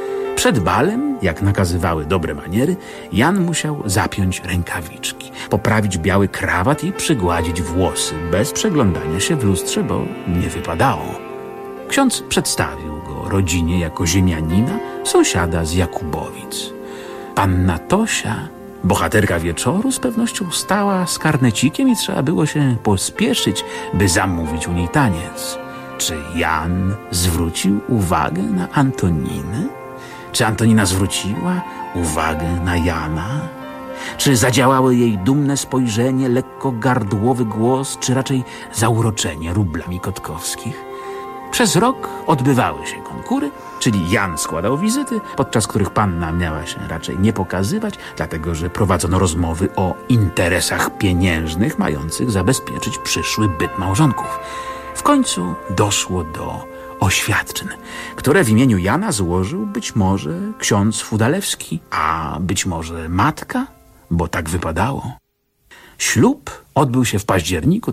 Przed balem, jak nakazywały dobre maniery, Jan musiał zapiąć rękawiczki, poprawić biały krawat i przygładzić włosy, bez przeglądania się w lustrze, bo nie wypadało. Ksiądz przedstawił go rodzinie jako ziemianina, sąsiada z Jakubowic. Panna Tosia, bohaterka wieczoru, z pewnością stała z karnecikiem i trzeba było się pospieszyć, by zamówić u niej taniec. Czy Jan zwrócił uwagę na Antoninę? Czy Antonina zwróciła uwagę na Jana? Czy zadziałały jej dumne spojrzenie, lekko gardłowy głos, czy raczej zauroczenie rublami Kotkowskich? Przez rok odbywały się konkury, czyli Jan składał wizyty, podczas których panna miała się raczej nie pokazywać, dlatego że prowadzono rozmowy o interesach pieniężnych mających zabezpieczyć przyszły byt małżonków. W końcu doszło do oświadczyn, które w imieniu Jana złożył być może ksiądz Fudalewski, a być może matka, bo tak wypadało. Ślub odbył się w październiku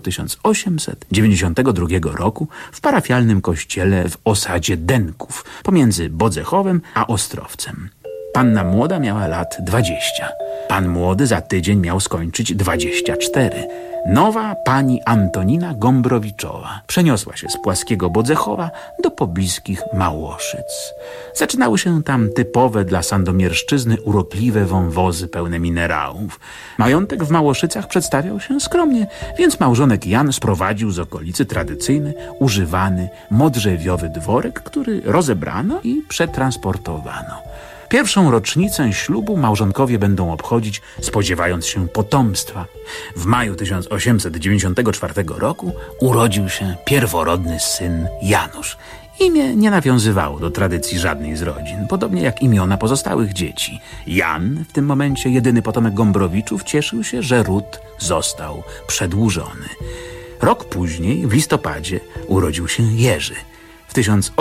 1892 roku w parafialnym kościele w osadzie Denków pomiędzy Bodzechowem a Ostrowcem. Panna młoda miała lat 20. Pan młody za tydzień miał skończyć 24. Nowa pani Antonina Gombrowiczowa przeniosła się z płaskiego Bodzechowa do pobliskich Małoszyc. Zaczynały się tam typowe dla sandomierszczyzny urokliwe wąwozy pełne minerałów. Majątek w Małoszycach przedstawiał się skromnie, więc małżonek Jan sprowadził z okolicy tradycyjny, używany, modrzewiowy dworek, który rozebrano i przetransportowano. Pierwszą rocznicę ślubu małżonkowie będą obchodzić, spodziewając się potomstwa. W maju 1894 roku urodził się pierworodny syn Janusz. Imię nie nawiązywało do tradycji żadnej z rodzin, podobnie jak imiona pozostałych dzieci. Jan, w tym momencie jedyny potomek Gombrowiczów, cieszył się, że ród został przedłużony. Rok później, w listopadzie, urodził się Jerzy. W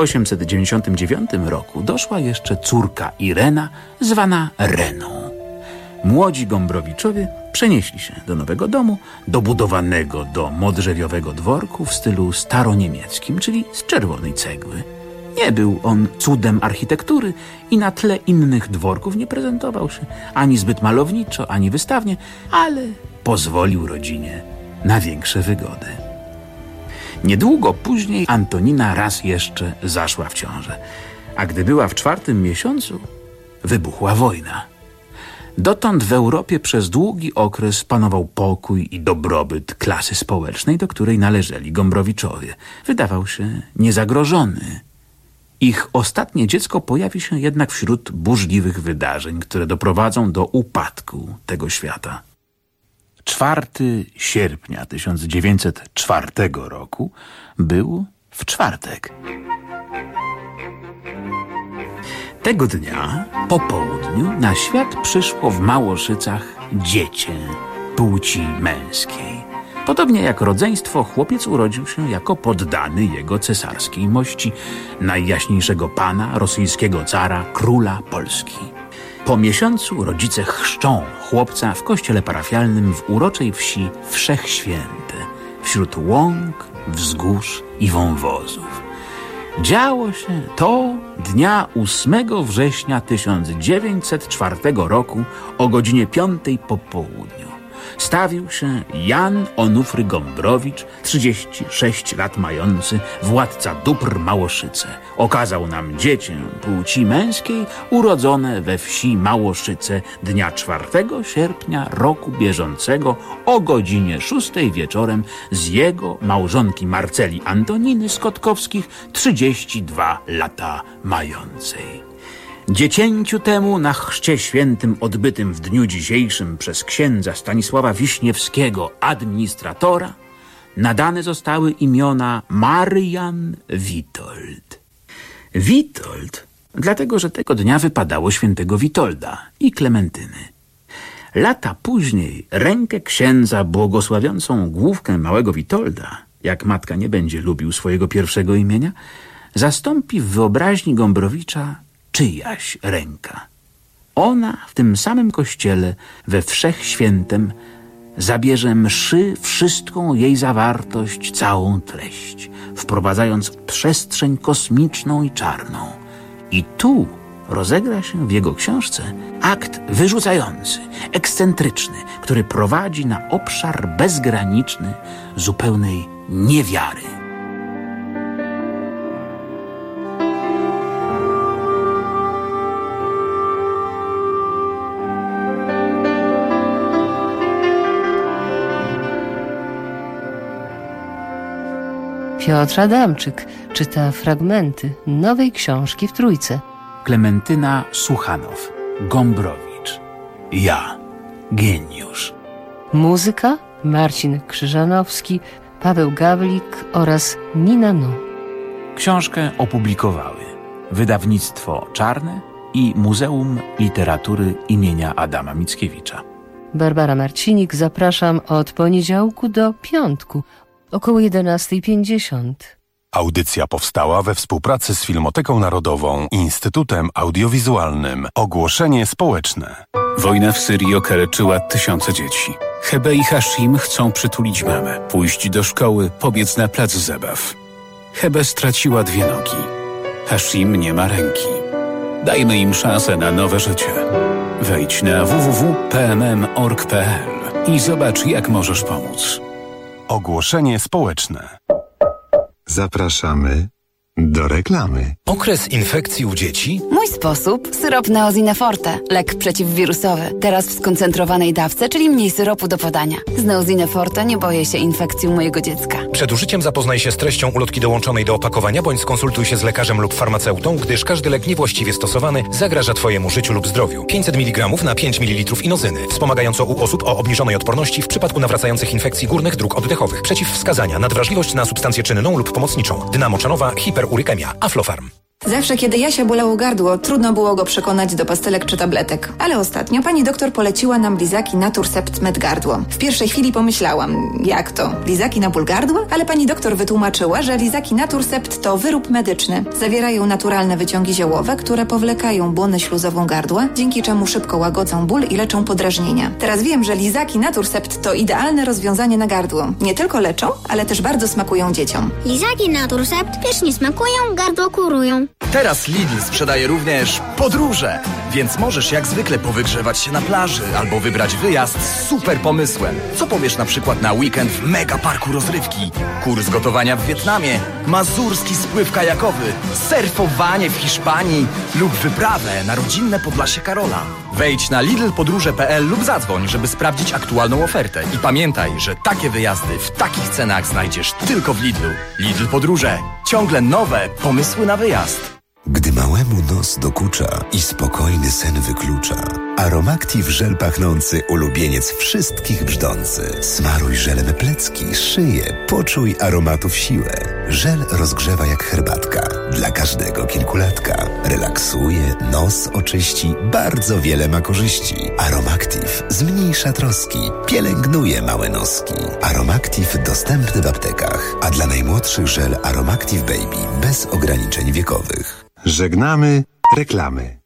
1899 roku doszła jeszcze córka Irena, zwana Reną. Młodzi Gombrowiczowie przenieśli się do nowego domu, dobudowanego do modrzewiowego dworku w stylu staroniemieckim, czyli z czerwonej cegły. Nie był on cudem architektury i na tle innych dworków nie prezentował się ani zbyt malowniczo, ani wystawnie, ale pozwolił rodzinie na większe wygody. Niedługo później Antonina raz jeszcze zaszła w ciążę, a gdy była w 4. miesiącu, wybuchła wojna. Dotąd w Europie przez długi okres panował pokój i dobrobyt klasy społecznej, do której należeli Gombrowiczowie. Wydawał się niezagrożony. Ich ostatnie dziecko pojawi się jednak wśród burzliwych wydarzeń, które doprowadzą do upadku tego świata. 4 sierpnia 1904 roku był w czwartek. Tego dnia, po południu, na świat przyszło w Małoszycach dziecię płci męskiej. Podobnie jak rodzeństwo, chłopiec urodził się jako poddany jego cesarskiej mości, najjaśniejszego pana, rosyjskiego cara, króla Polski. Po miesiącu rodzice chrzczą chłopca w kościele parafialnym w uroczej wsi Wszechświęte, wśród łąk, wzgórz i wąwozów. Działo się to dnia 8 września 1904 roku o godzinie 5 po południu. Stawił się Jan Onufry Gombrowicz, 36 lat mający, władca dóbr Małoszyce. Okazał nam dziecię płci męskiej urodzone we wsi Małoszyce dnia 4 sierpnia roku bieżącego o godzinie 6 wieczorem z jego małżonki Marceli Antoniny z Kotkowskich, 32 lata mającej. Dziecięciu temu na chrzcie świętym odbytym w dniu dzisiejszym przez księdza Stanisława Wiśniewskiego, administratora, nadane zostały imiona Marian Witold. Witold, dlatego że tego dnia wypadało świętego Witolda i Klementyny. Lata później rękę księdza błogosławiącą główkę małego Witolda, jak matka nie będzie lubił swojego pierwszego imienia, zastąpi w wyobraźni Gombrowicza czyjaś ręka. Ona w tym samym kościele we Wszechświętem zabierze mszy wszystką jej zawartość, całą treść, wprowadzając w przestrzeń kosmiczną i czarną. I tu rozegra się w jego książce akt wyrzucający, ekscentryczny, który prowadzi na obszar bezgraniczny zupełnej niewiary. Piotr Adamczyk czyta fragmenty nowej książki w Trójce. Klementyna Suchanow, Gombrowicz. Ja, geniusz. Muzyka Marcin Krzyżanowski, Paweł Gawlik oraz Nina Nu. Książkę opublikowały Wydawnictwo Czarne i Muzeum Literatury imienia Adama Mickiewicza. Barbara Marcinik, zapraszam od poniedziałku do piątku, około 11:50. Audycja powstała we współpracy z Filmoteką Narodową i Instytutem Audiowizualnym. Ogłoszenie społeczne. Wojna w Syrii okaleczyła tysiące dzieci. Hebe i Hashim chcą przytulić mamę, pójść do szkoły, pobiec na plac zabaw. Hebe straciła 2 nogi. Hashim nie ma ręki. Dajmy im szansę na nowe życie. Wejdź na www.pmm.org.pl i zobacz, jak możesz pomóc. Ogłoszenie społeczne. Zapraszamy do reklamy. Okres infekcji u dzieci? Mój sposób? Syrop Neozine Forte, lek przeciwwirusowy. Teraz w skoncentrowanej dawce, czyli mniej syropu do podania. Z Neozine Forte nie boję się infekcji u mojego dziecka. Przed użyciem zapoznaj się z treścią ulotki dołączonej do opakowania, bądź skonsultuj się z lekarzem lub farmaceutą, gdyż każdy lek niewłaściwie stosowany zagraża Twojemu życiu lub zdrowiu. 500 mg na 5 ml inozyny, wspomagająco u osób o obniżonej odporności w przypadku nawracających infekcji górnych dróg oddechowych. Przeciwwskazania: nadwrażliwość na substancję czynną lub pomocniczą, dynamoczanowa, hiperurykemia. Aflofarm. Zawsze, kiedy Jasia bolało gardło, trudno było go przekonać do pastelek czy tabletek. Ale ostatnio pani doktor poleciła nam lizaki Naturcept Med Gardło. W pierwszej chwili pomyślałam, jak to? Lizaki na ból gardła? Ale pani doktor wytłumaczyła, że lizaki Naturcept to wyrób medyczny. Zawierają naturalne wyciągi ziołowe, które powlekają błonę śluzową gardła, dzięki czemu szybko łagodzą ból i leczą podrażnienia. Teraz wiem, że lizaki Naturcept to idealne rozwiązanie na gardło. Nie tylko leczą, ale też bardzo smakują dzieciom. Lizaki Naturcept pysznie smakują, gardło kurują. Teraz Lidl sprzedaje również podróże, więc możesz jak zwykle powygrzewać się na plaży albo wybrać wyjazd z super pomysłem. Co powiesz na przykład na weekend w mega parku rozrywki, kurs gotowania w Wietnamie, mazurski spływ kajakowy, surfowanie w Hiszpanii lub wyprawę na rodzinne Podlasie Karola. Wejdź na lidlpodróże.pl lub zadzwoń, żeby sprawdzić aktualną ofertę. I pamiętaj, że takie wyjazdy w takich cenach znajdziesz tylko w Lidlu. Lidl Podróże. Ciągle nowe pomysły na wyjazd. Gdy małemu nos dokucza i spokojny sen wyklucza, Aromactive żel pachnący, ulubieniec wszystkich brzdący. Smaruj żelem plecki, szyję, poczuj aromatów siłę. Żel rozgrzewa jak herbatka, dla każdego kilkulatka. Relaksuje, nos oczyści, bardzo wiele ma korzyści. Aromactive zmniejsza troski, pielęgnuje małe noski. Aromactive dostępny w aptekach, a dla najmłodszych żel Aromactive Baby bez ograniczeń wiekowych. Żegnamy reklamy.